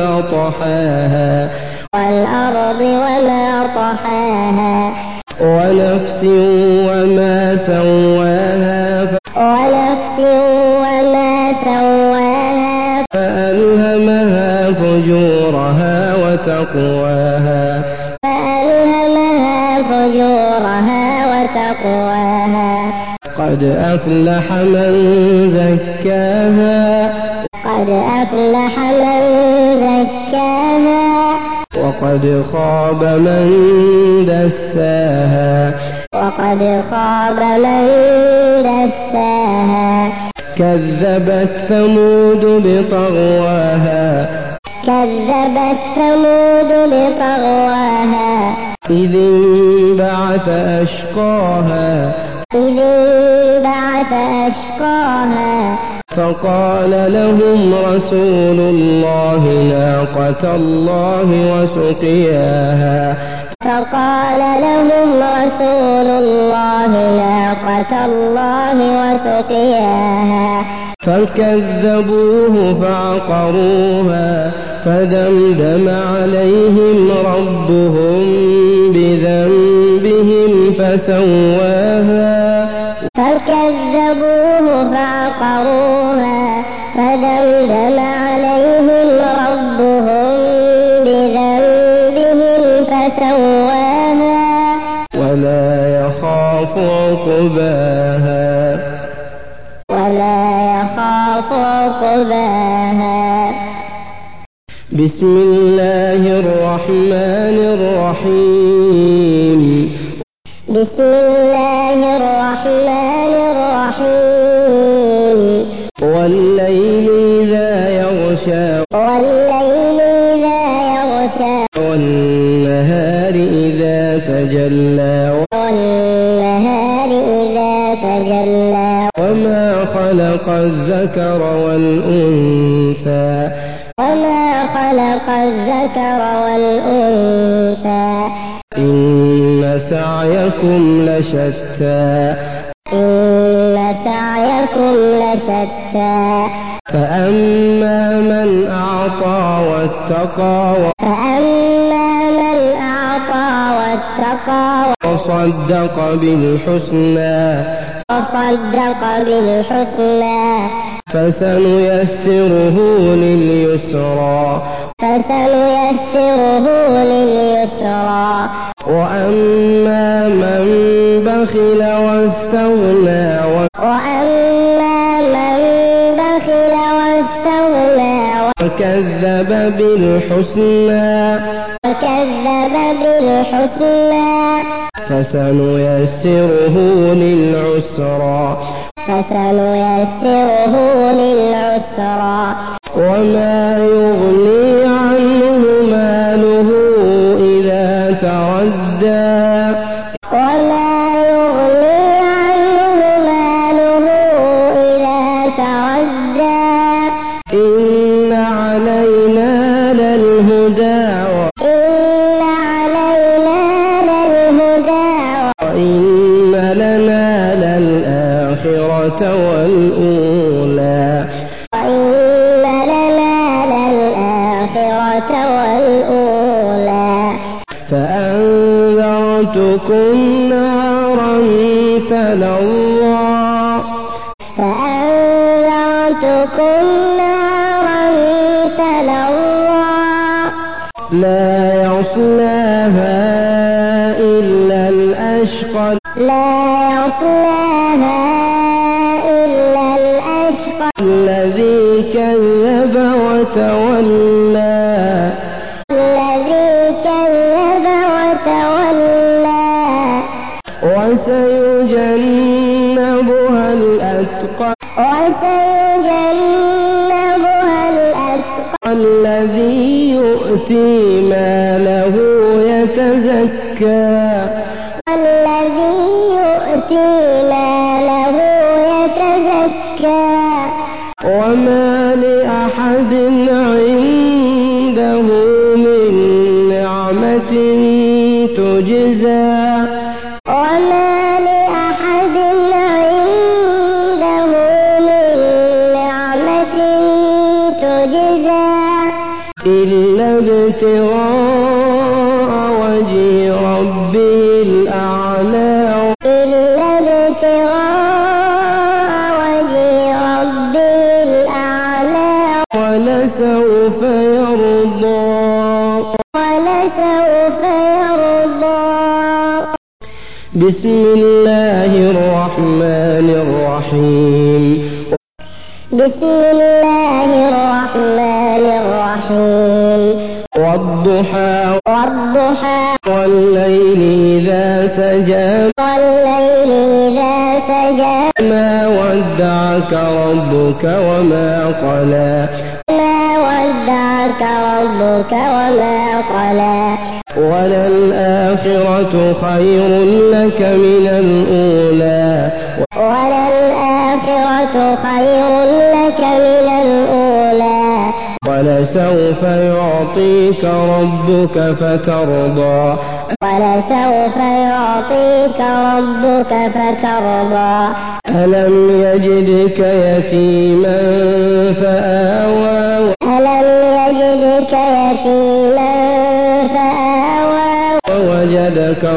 طحاها ونفس وما سواها فألهمها فجورها وتقواها قد أفلح من زكاها وقد خاب من دساها كذبت ثمود بطغواها إذ انبعث أشقاها فقال لهم رسول الله ناقة الله وسقياها فكذبوه فعقروها فدمدم عليهم ربهم بذنبهم فسواها ولا يخاف عقباها بسم الله الرحمن الرحيم والليل إذا يغشى والنهار إذا تجلى وما خلق الذكر والأنثى إن سعيكم لشتى إن سعيكم لشتى فأما من أعطى واتقى وصدق بالحسنى فسنيسره لليسرى وأما من بخل واستغنى وكذب بالحسنى فسنيسره للعسرى وما يغني عنه ماله إذا تردى إن علينا للهدى وإن لنا للآخرة والأولى فأنذرتكم نارا تلظى لا يصلاها إلا الأشقى الذي كذب وتولى وسيجنبها الأتقى الذي يؤتي ماله يتزكى وما لأحد عنده من نعمة تجزى إلا ابتغاء وجه ربه الأعلى ولسوف يرضى بسم الله الرحمن الرحيم والضحى والليل إذا سجى ما ودعك ربك وما قلى وللآخرة خير لك من الأولى ولسوف يعطيك ربك فترضى ألم يجدك يتيما فآوى ووجدك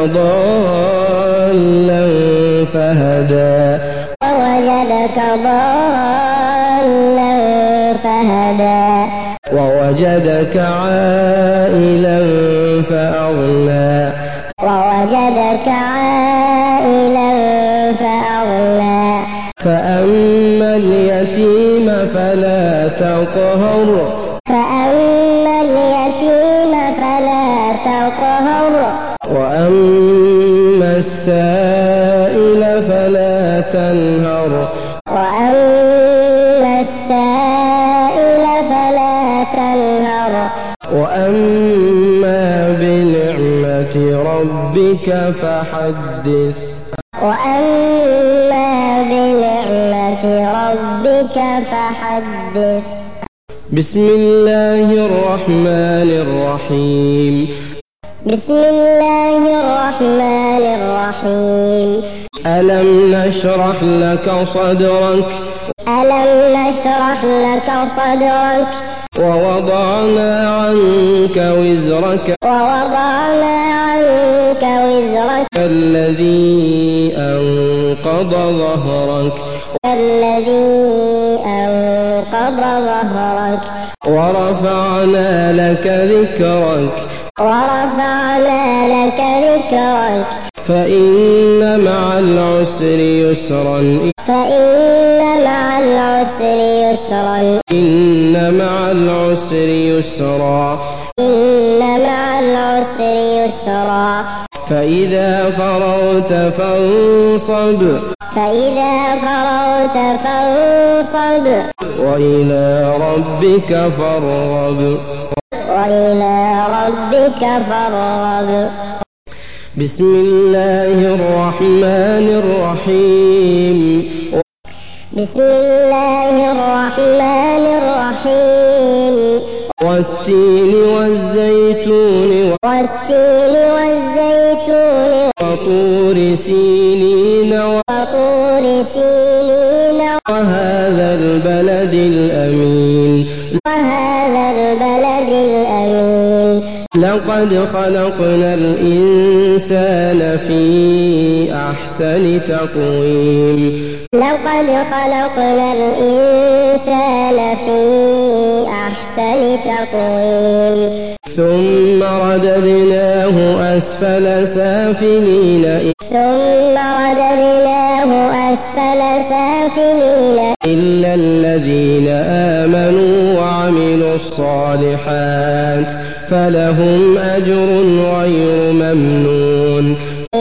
ضالا فهدى ووجدك عائلا فأغنى فأما اليتيم فلا تقهر وأما السائل فلا تنهر وأما بنعمة ربك فحدث بسم الله الرحمن الرحيم بسم الله الرحمن الرحيم. ألم نشرح لك صدرك ألم نشرح لك صدرك ووضعنا عنك وزرك الذي أنقض ظهرك ورفعنا لك ذكرك فإن مع العسر يسرا إن مع العسر يسرا فإذا فرغت فانصب وإلى ربك فارغب بسم الله الرحمن الرحيم. والتين والزيتون وطور سينين وهذا البلد الأمين لقد خلقنا الإنسان في أحسن تقويم ثم رددناه أسفل سافلين إلا الذين آمنوا وعملوا الصالحات فلهم أجر غير ممنون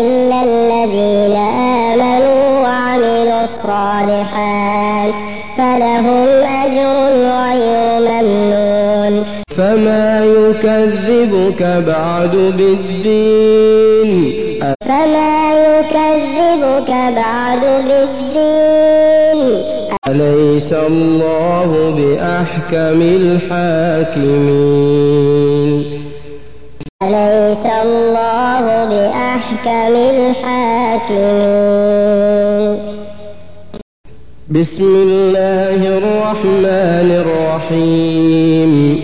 فما يكذبك بعد بالدين أليس الله بأحكم الحاكمين بسم الله الرحمن الرحيم.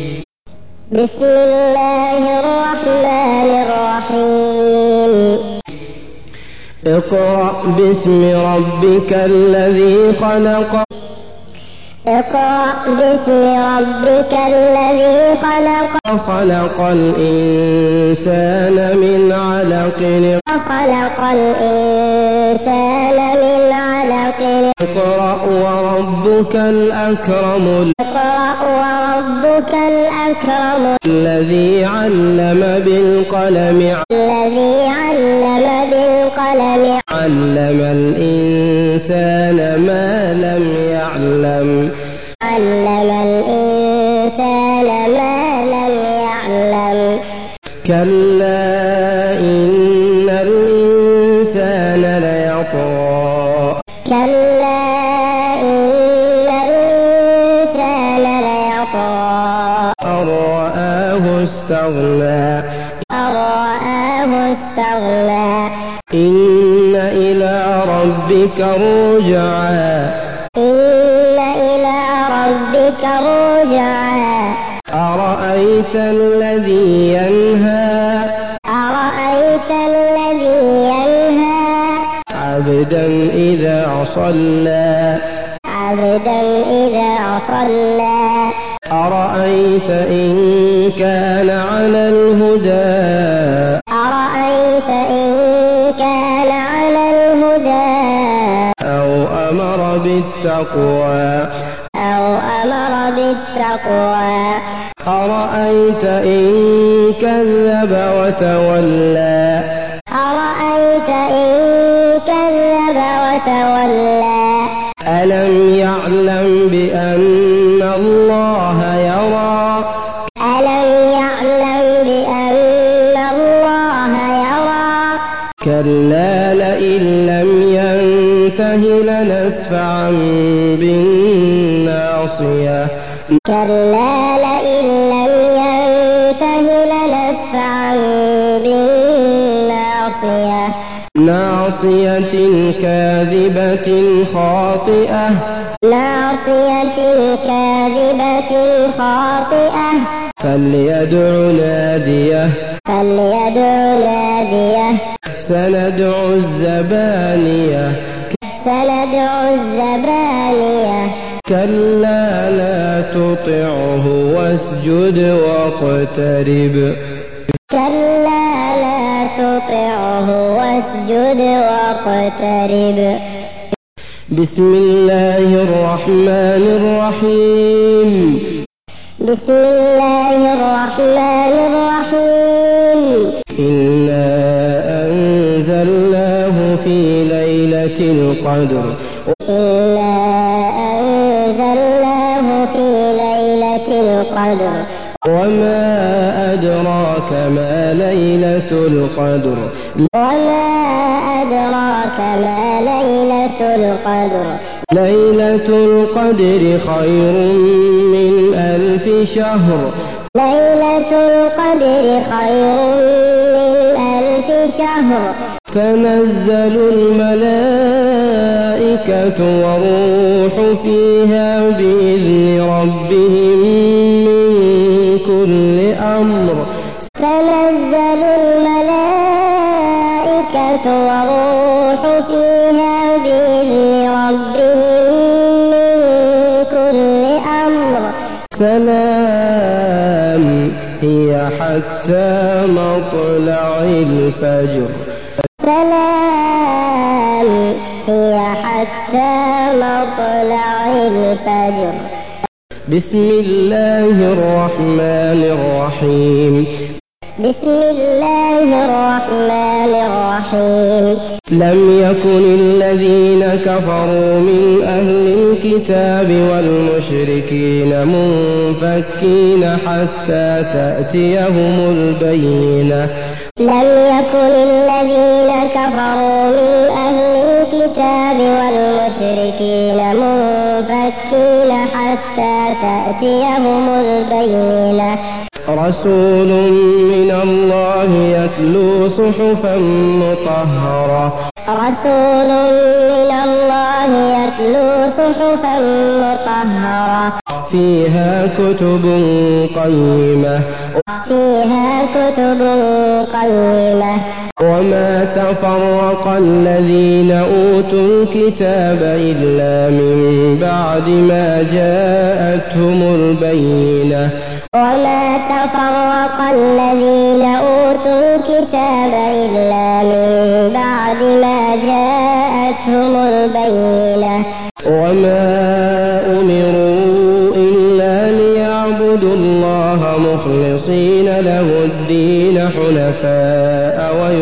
اقرأ باسم ربك الذي خلق خلق الإنسان من علق اقرأ وربك الأكرم الذي علم بالقلم علم الإنسان ما لم يعلم كلا إن الإنسان ليطغى أن رآه استغنى إن إلى ربك الرجعى أرأيت الذي ينهى عبدا إذا صلى أرأيت إن كان على الهدى أو أمر بالتقوى أرأيت إن كذب وتولى ألم يعلم بأن الله يرى كلا لئن لم ينته لنسفعا بالناصية نسفعا بالناصية ناصية كاذبة خاطئة ناصية كاذبة خاطئة فليدع ناديه سندع الزبانية كلا لا تطعه واسجد واقترب بسم الله الرحمن الرحيم إنا أنزلناه في ليلة القدر وما أدراك ما ليلة القدر ليلة القدر خير من 1000 شهر تنزل الملائكة والروح فيها بإذن ربهم من كل أمر سلام هي حتى مطلع الفجر بسم الله الرحمن الرحيم لم يكن الذين كفروا من أهل الكتاب والمشركين منفكين حتى تأتيهم البينة رسول من الله يتلو صحفا مطهرة فيها كتب قيمة وما تفرق الذين أوتوا الكتاب إلا من بعد ما جاءتهم البينة وما أمروا إلا ليعبدوا الله مخلصين له الدين حنفاء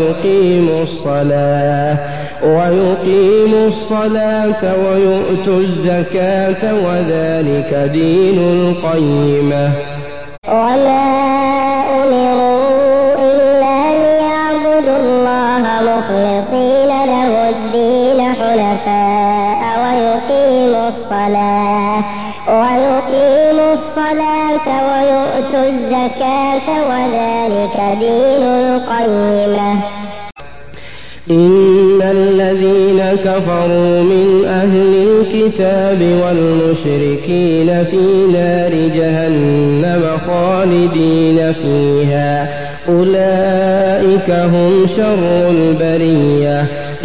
ويقيموا الصلاة ويؤتوا الزكاة وذلك دين القيمة إن الذين كفروا من أهل الكتاب والمشركين في نار جهنم خالدين فيها أولئك هم شر البرية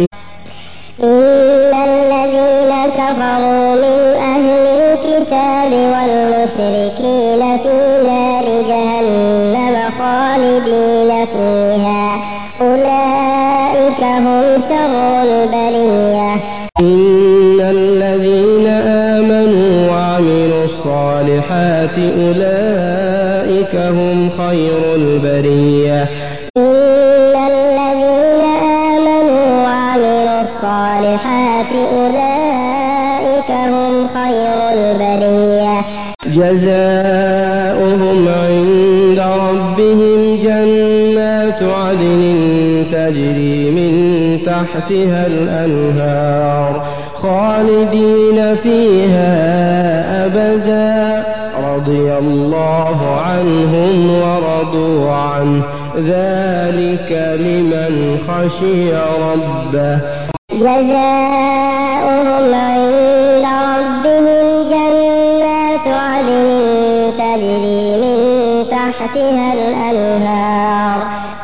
إن الذين آمنوا وعملوا الصالحات أولئك هم خير البرية جزاؤهم عند ربهم جنات عدن تجري من تحتها الأنهار خالدين فيها أبدا رضي الله عنهم ورضوا عنه ذلك لمن خشي ربه. جزاؤهم عند ربهم جنات عدن تجري من تحتها الأنهار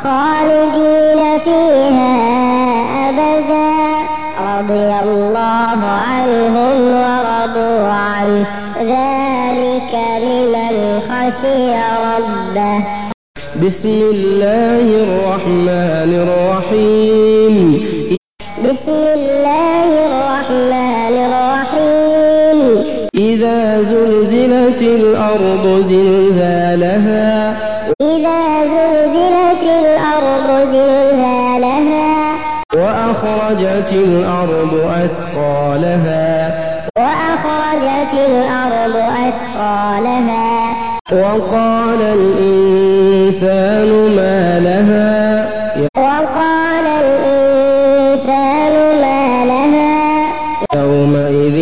خالدين فيها أبدا رضي الله عنهم ورضوا عنه ذلك لمن خشي ربه. بسم الله الرحمن الرحيم. بسم الله الرحمن الرحيم. إذا زلزلت الأرض زلزالها. إذا زلزلت الأرض زلزالها. وأخرجت الأرض أثقالها. وأخرجت الأرض أثقالها. وقال الإنسان ما لها. وقال الإنسان ما لها. يومئذ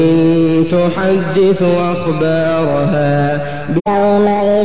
تحدث أخبارها. يومئذ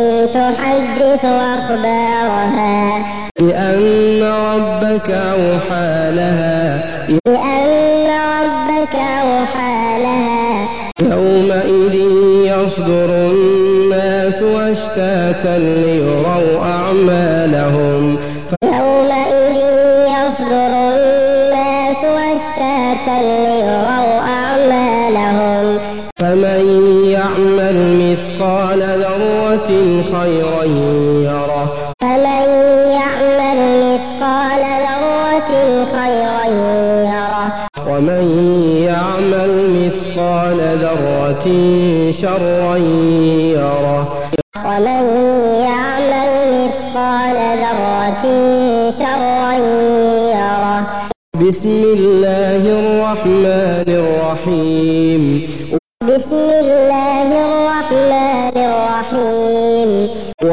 تحدث أخبارها. بأن ربك أوحى لها. بأن ربك أوحى لها. يومئذ يصدر الناس أشتاتا ليروا أعمالهم. يومئذ يصدر الناس أشتاتا ليروا أعمالهم. فمن يعمل مثقال ذرة خيرا يره. فمن يعمل مثقال ذرة خيرا يره. ومن يعمل مثقال ذرة شرا يره. ومن يعمل مثقال ذرة شرا يره. بسم الله الرحمن الرحيم. بسم الله الرحمن الرحيم.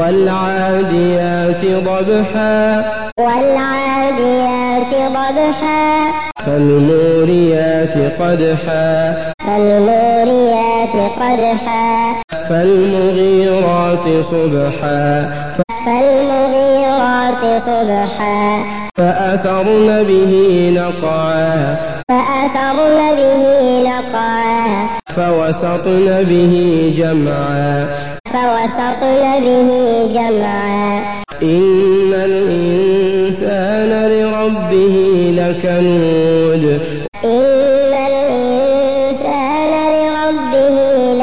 والعاديات ضبحا. والعاديات ضبحا. فالموريات قدحا. فالموريات قدحا. فالمغيرات صبحا. فالمغيرات صبحا. فأثرن به نقعا. فأثرن به نقعا. فوسطن به جمعا. فوسطن به جمعا. إن الإنسان لربه لكنود. إن الإنسان لربه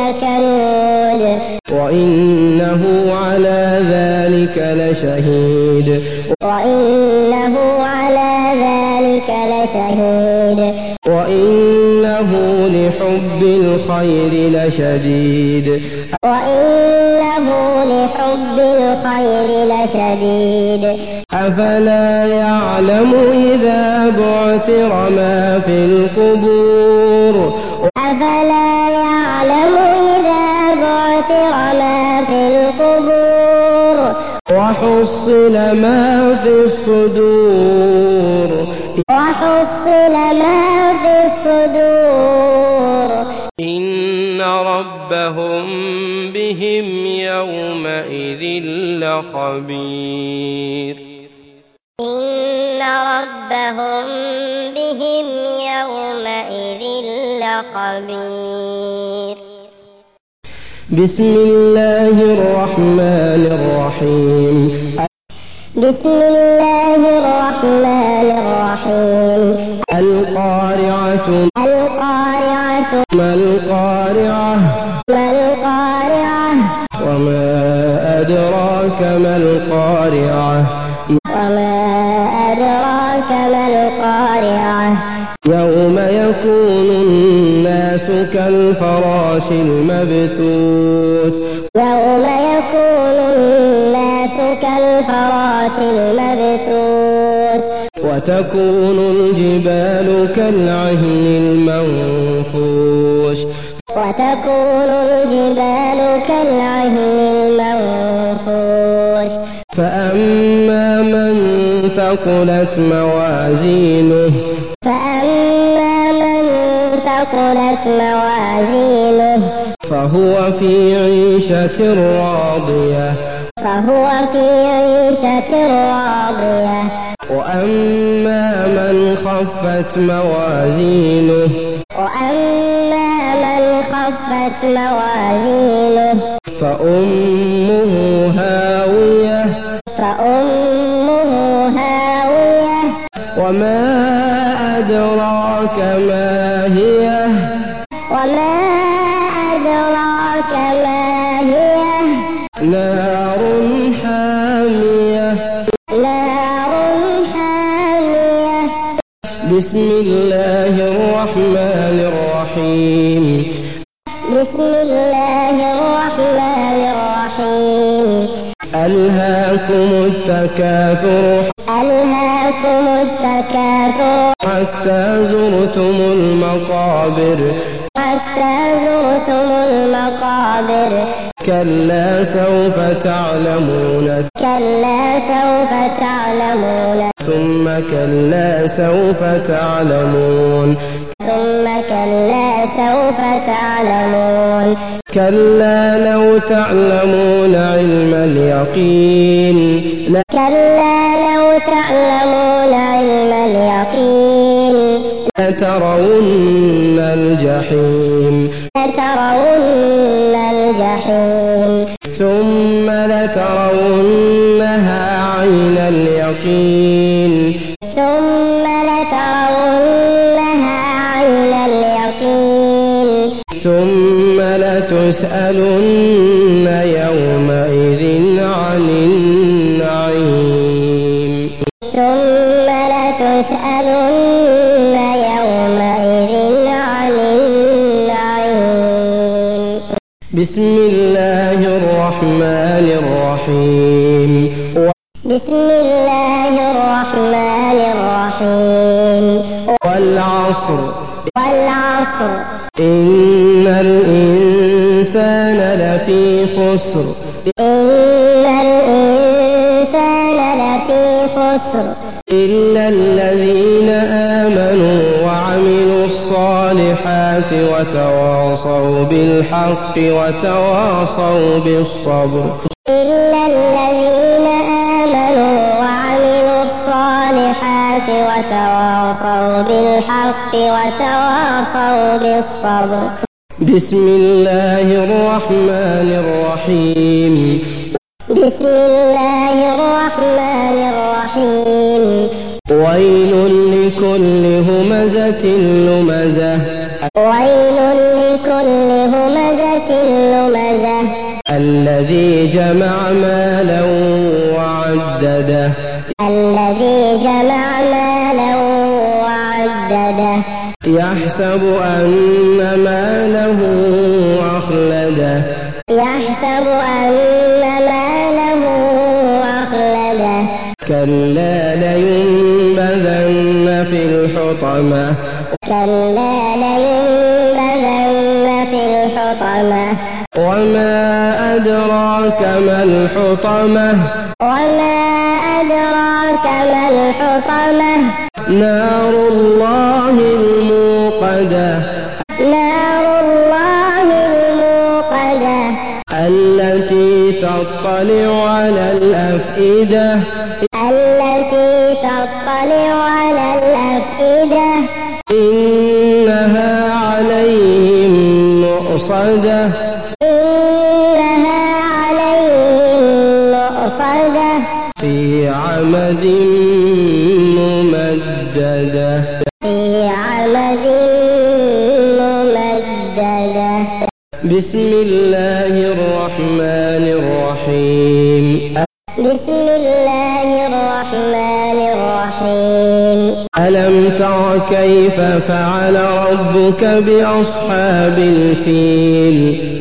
لكنود. وإنه على ذلك لشهيد. وإنه على ذلك لشهيد. وإنه لحب الخير لشديد. وإنه لحب الخير لشديد. أفلا يعلم إذا بعثر ما في القبور. أفلا يعلم إذا بعثر ما في القبور. وحصل ما في الصدور. وحصل ما في الصدور. إن ربهم بهم يومئذ لخبير. إن ربهم بهم يومئذ لخبير. بسم الله الرحمن الرحيم. بسم الله الرحمن الرحيم. القارعة. القارعة. ما القارعة. ما القارعة. وما أدراك ما القارعة. وما أدراك ما القارعة. يوم يكون الناس كالفراش المبثوث. يوم يكون الناس كالفراش المبثوث. وتكون الجبال كالعهن المنفوش. وتكون الجبال كالعهن المنفوش. فأما من ثقلت موازينه. فأما من ثقلت موازينه. فهو في عيشة راضية. فهو في عيشة راضية وأما من خفت موازينه وأما من خفت موازينه فأمه هاوية وما أدراك ما هي نار حامية بسم الله الرحمن الرحيم ألهاكم التكاثر حتى زرتم المقابر كلا سوف تعلمون ثم كلا سوف تعلمون كلا لو تعلمون علم اليقين لترون الجحيم ثم لترونها عين اليقين ثم لتسألن يومئذ عن النعيم بسم الله الرحمن الرحيم والعصر إن الإنسان لفي خسر إلا الذين آمنوا وعملوا الصالحات وتواصوا بالحق وتواصوا بالصبر بسم الله الرحمن الرحيم ويل لكل همزة لمزة الذي جمع مالا وعدده يحسب أن ماله أخلده كلا لينبذن في الحطمة وما أدراك ما الحطمة نار الله الموقدة التي تطلع على الأفئدة إنها عليهم مؤصدة في عمد ممددة بسم الله الرحمن الرحيم ألم تر كيف فعل ربك بأصحاب الفيل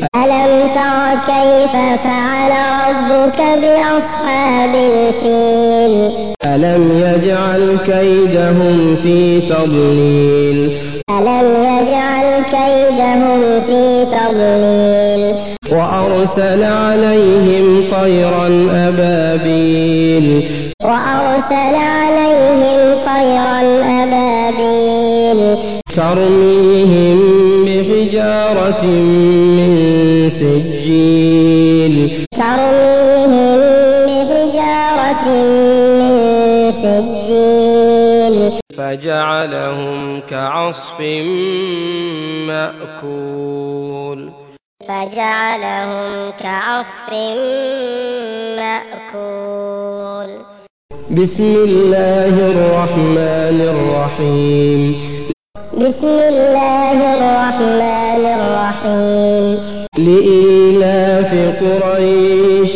ألم يجعل كيدهم في تضليل وأرسل عليهم طيرا أبابيل ترميهم بحجارة من سجيل فجعلهم كعصف مأكول. بسم الله الرحمن الرحيم. لإيلاف قريش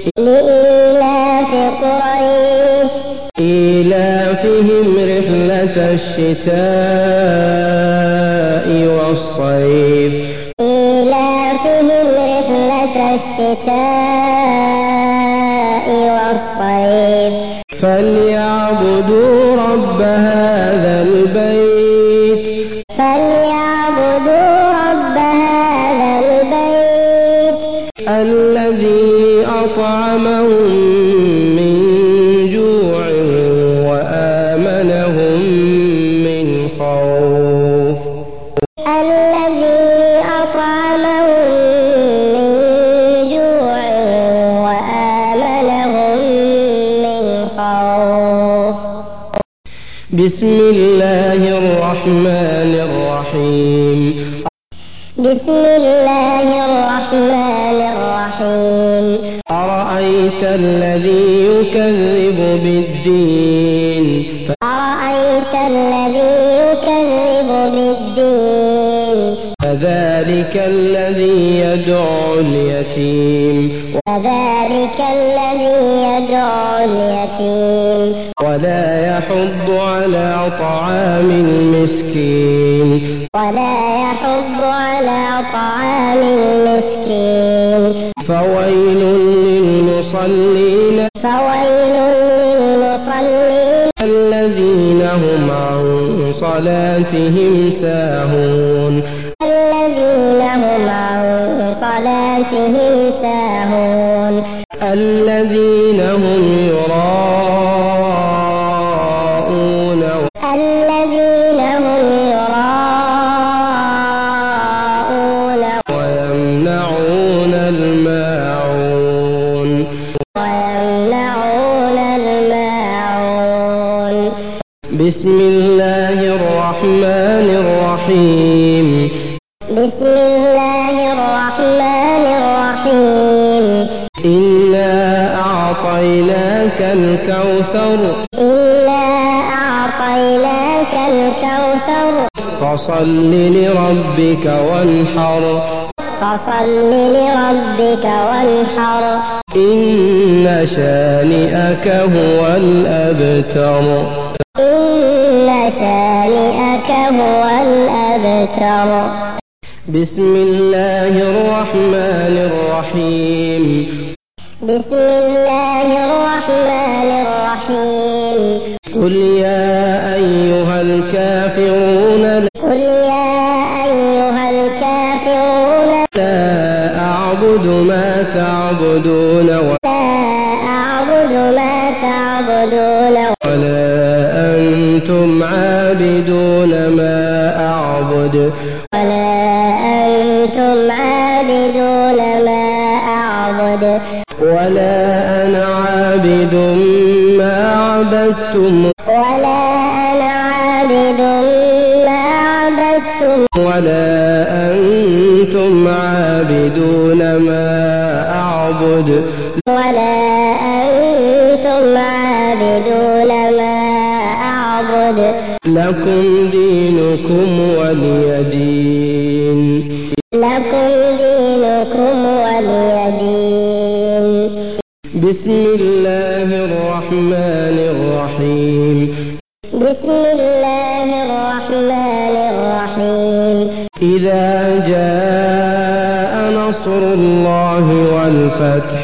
إيلافهم رحلة الشتاء والصيف فليعبدوا رب هذا البيت الذي أطعمهم من جوع وآمنهم من خوف. بسم الله الرحمن الرحيم. أرأيت الذي يكذب بالدين فذلك الذي يدعو اليتيم ولا يحض على طعام المسكين. فويل للمصلين الذين هم عن صلاتهم ساهون. الذين هم يراءون ويمنعون الماعون. بسم الله الرحمن الرحيم. إنا أعطيناك الكوثر فصل لربك وانحر إن شانئك هو الأبتر. بسم الله الرحمن الرحيم. قل يا أيها الكافرون لا أعبد ما تعبدون ولا أنتم عابدون ما أعبد ولا أنا عابد ما عبدتم ولا أنتم عابدون ما أعبد لكم دينكم ولي دين. بسم الله الرحمن الرحيم. إذا جاء نصر الله والفتح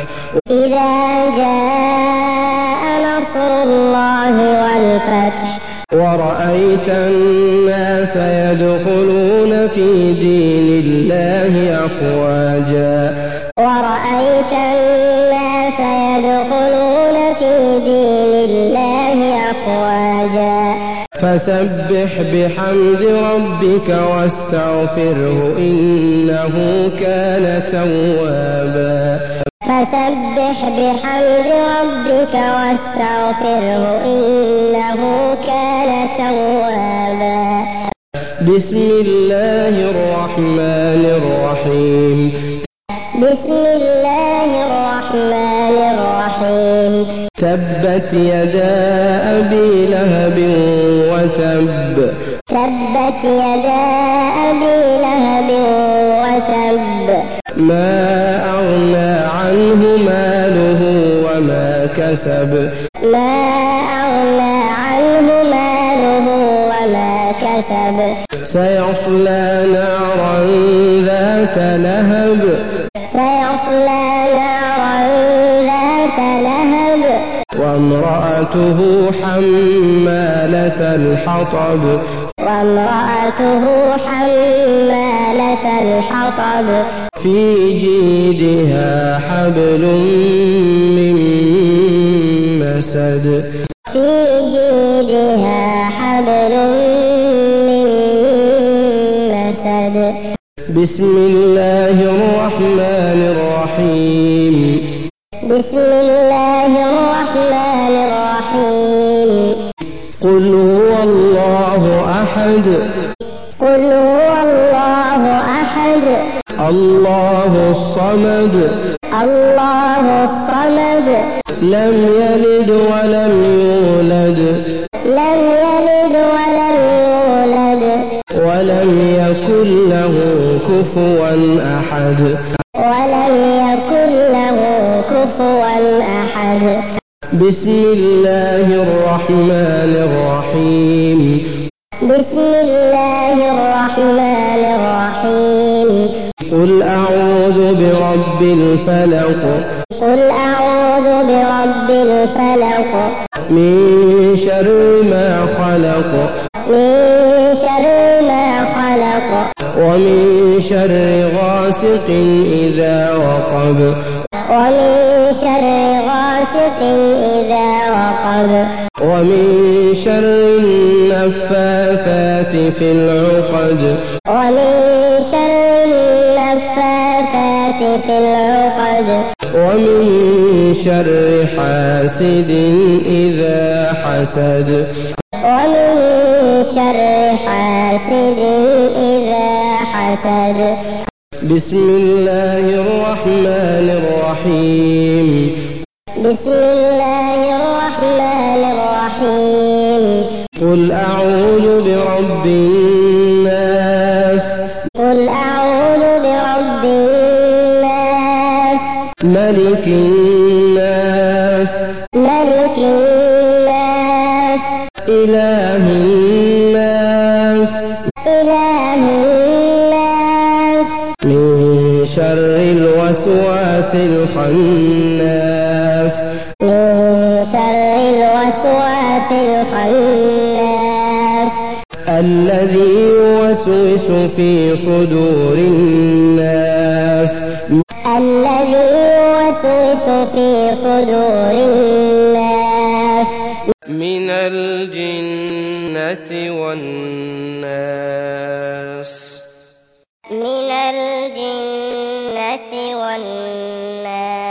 ورأيت الناس يدخلون في دين الله أفواجا فسبح بحمد ربك واستغفره إنه كان توابا. فسبح بحمد ربك واستغفره إنه كان توابا. بسم الله الرحمن الرحيم. بسم الله الرحمن الرحيم. تبت يدا أبي لهب وتب. تبت يدا أبي لهب وتب. ما أغنى عنه ماله وما كسب. ما أغنى عنه ماله وما كسب. سيصلى نارا ذات لهب. سيصلى نارا ذات لهب. وامرأته حمالة الحطب. وامرأته حمالة الحطب. في جيدها حبل من مسد. في جيدها حبل من مسد. بسم الله الرحمن الرحيم. بسم الله الرحمن الرحيم. قل هو الله أحد. قل هو الله أحد. الله الصمد. الله الصمد. لم يلد ولم يولد. لم يلد ولم يولد. ولم يكن له كفوا أحد. ولم يكن له كفوا أحد. بسم الله الرحمن الرحيم. بسم الله الرحمن الرحيم. قل أعوذ برب الفلق. قل أعوذ برب الفلق. من شر ما خلق. من شر ما خلق. ومن شر غاسق إذا وقب. ومن شر غاسق إذا وقب. ومن شر النفاثات في العقد. ومن شر النفاثات في العقد. ومن شر حاسد إذا حسد. ومن شر حاسد إذا حسد. بسم الله الرحمن الرحيم. بسم الله الرحمن الرحيم. قل أعوذ برب الناس. قل أعوذ برب الناس. ملك الناس. ملك الناس. إله الناس. إله الناس. من شر الوسواس الخناس. من شر الوسواس الخناس. الذي يوسوس في صدور الناس. الذي يوسوس في صدور الناس. من الجنة والناس. من الجنة والناس.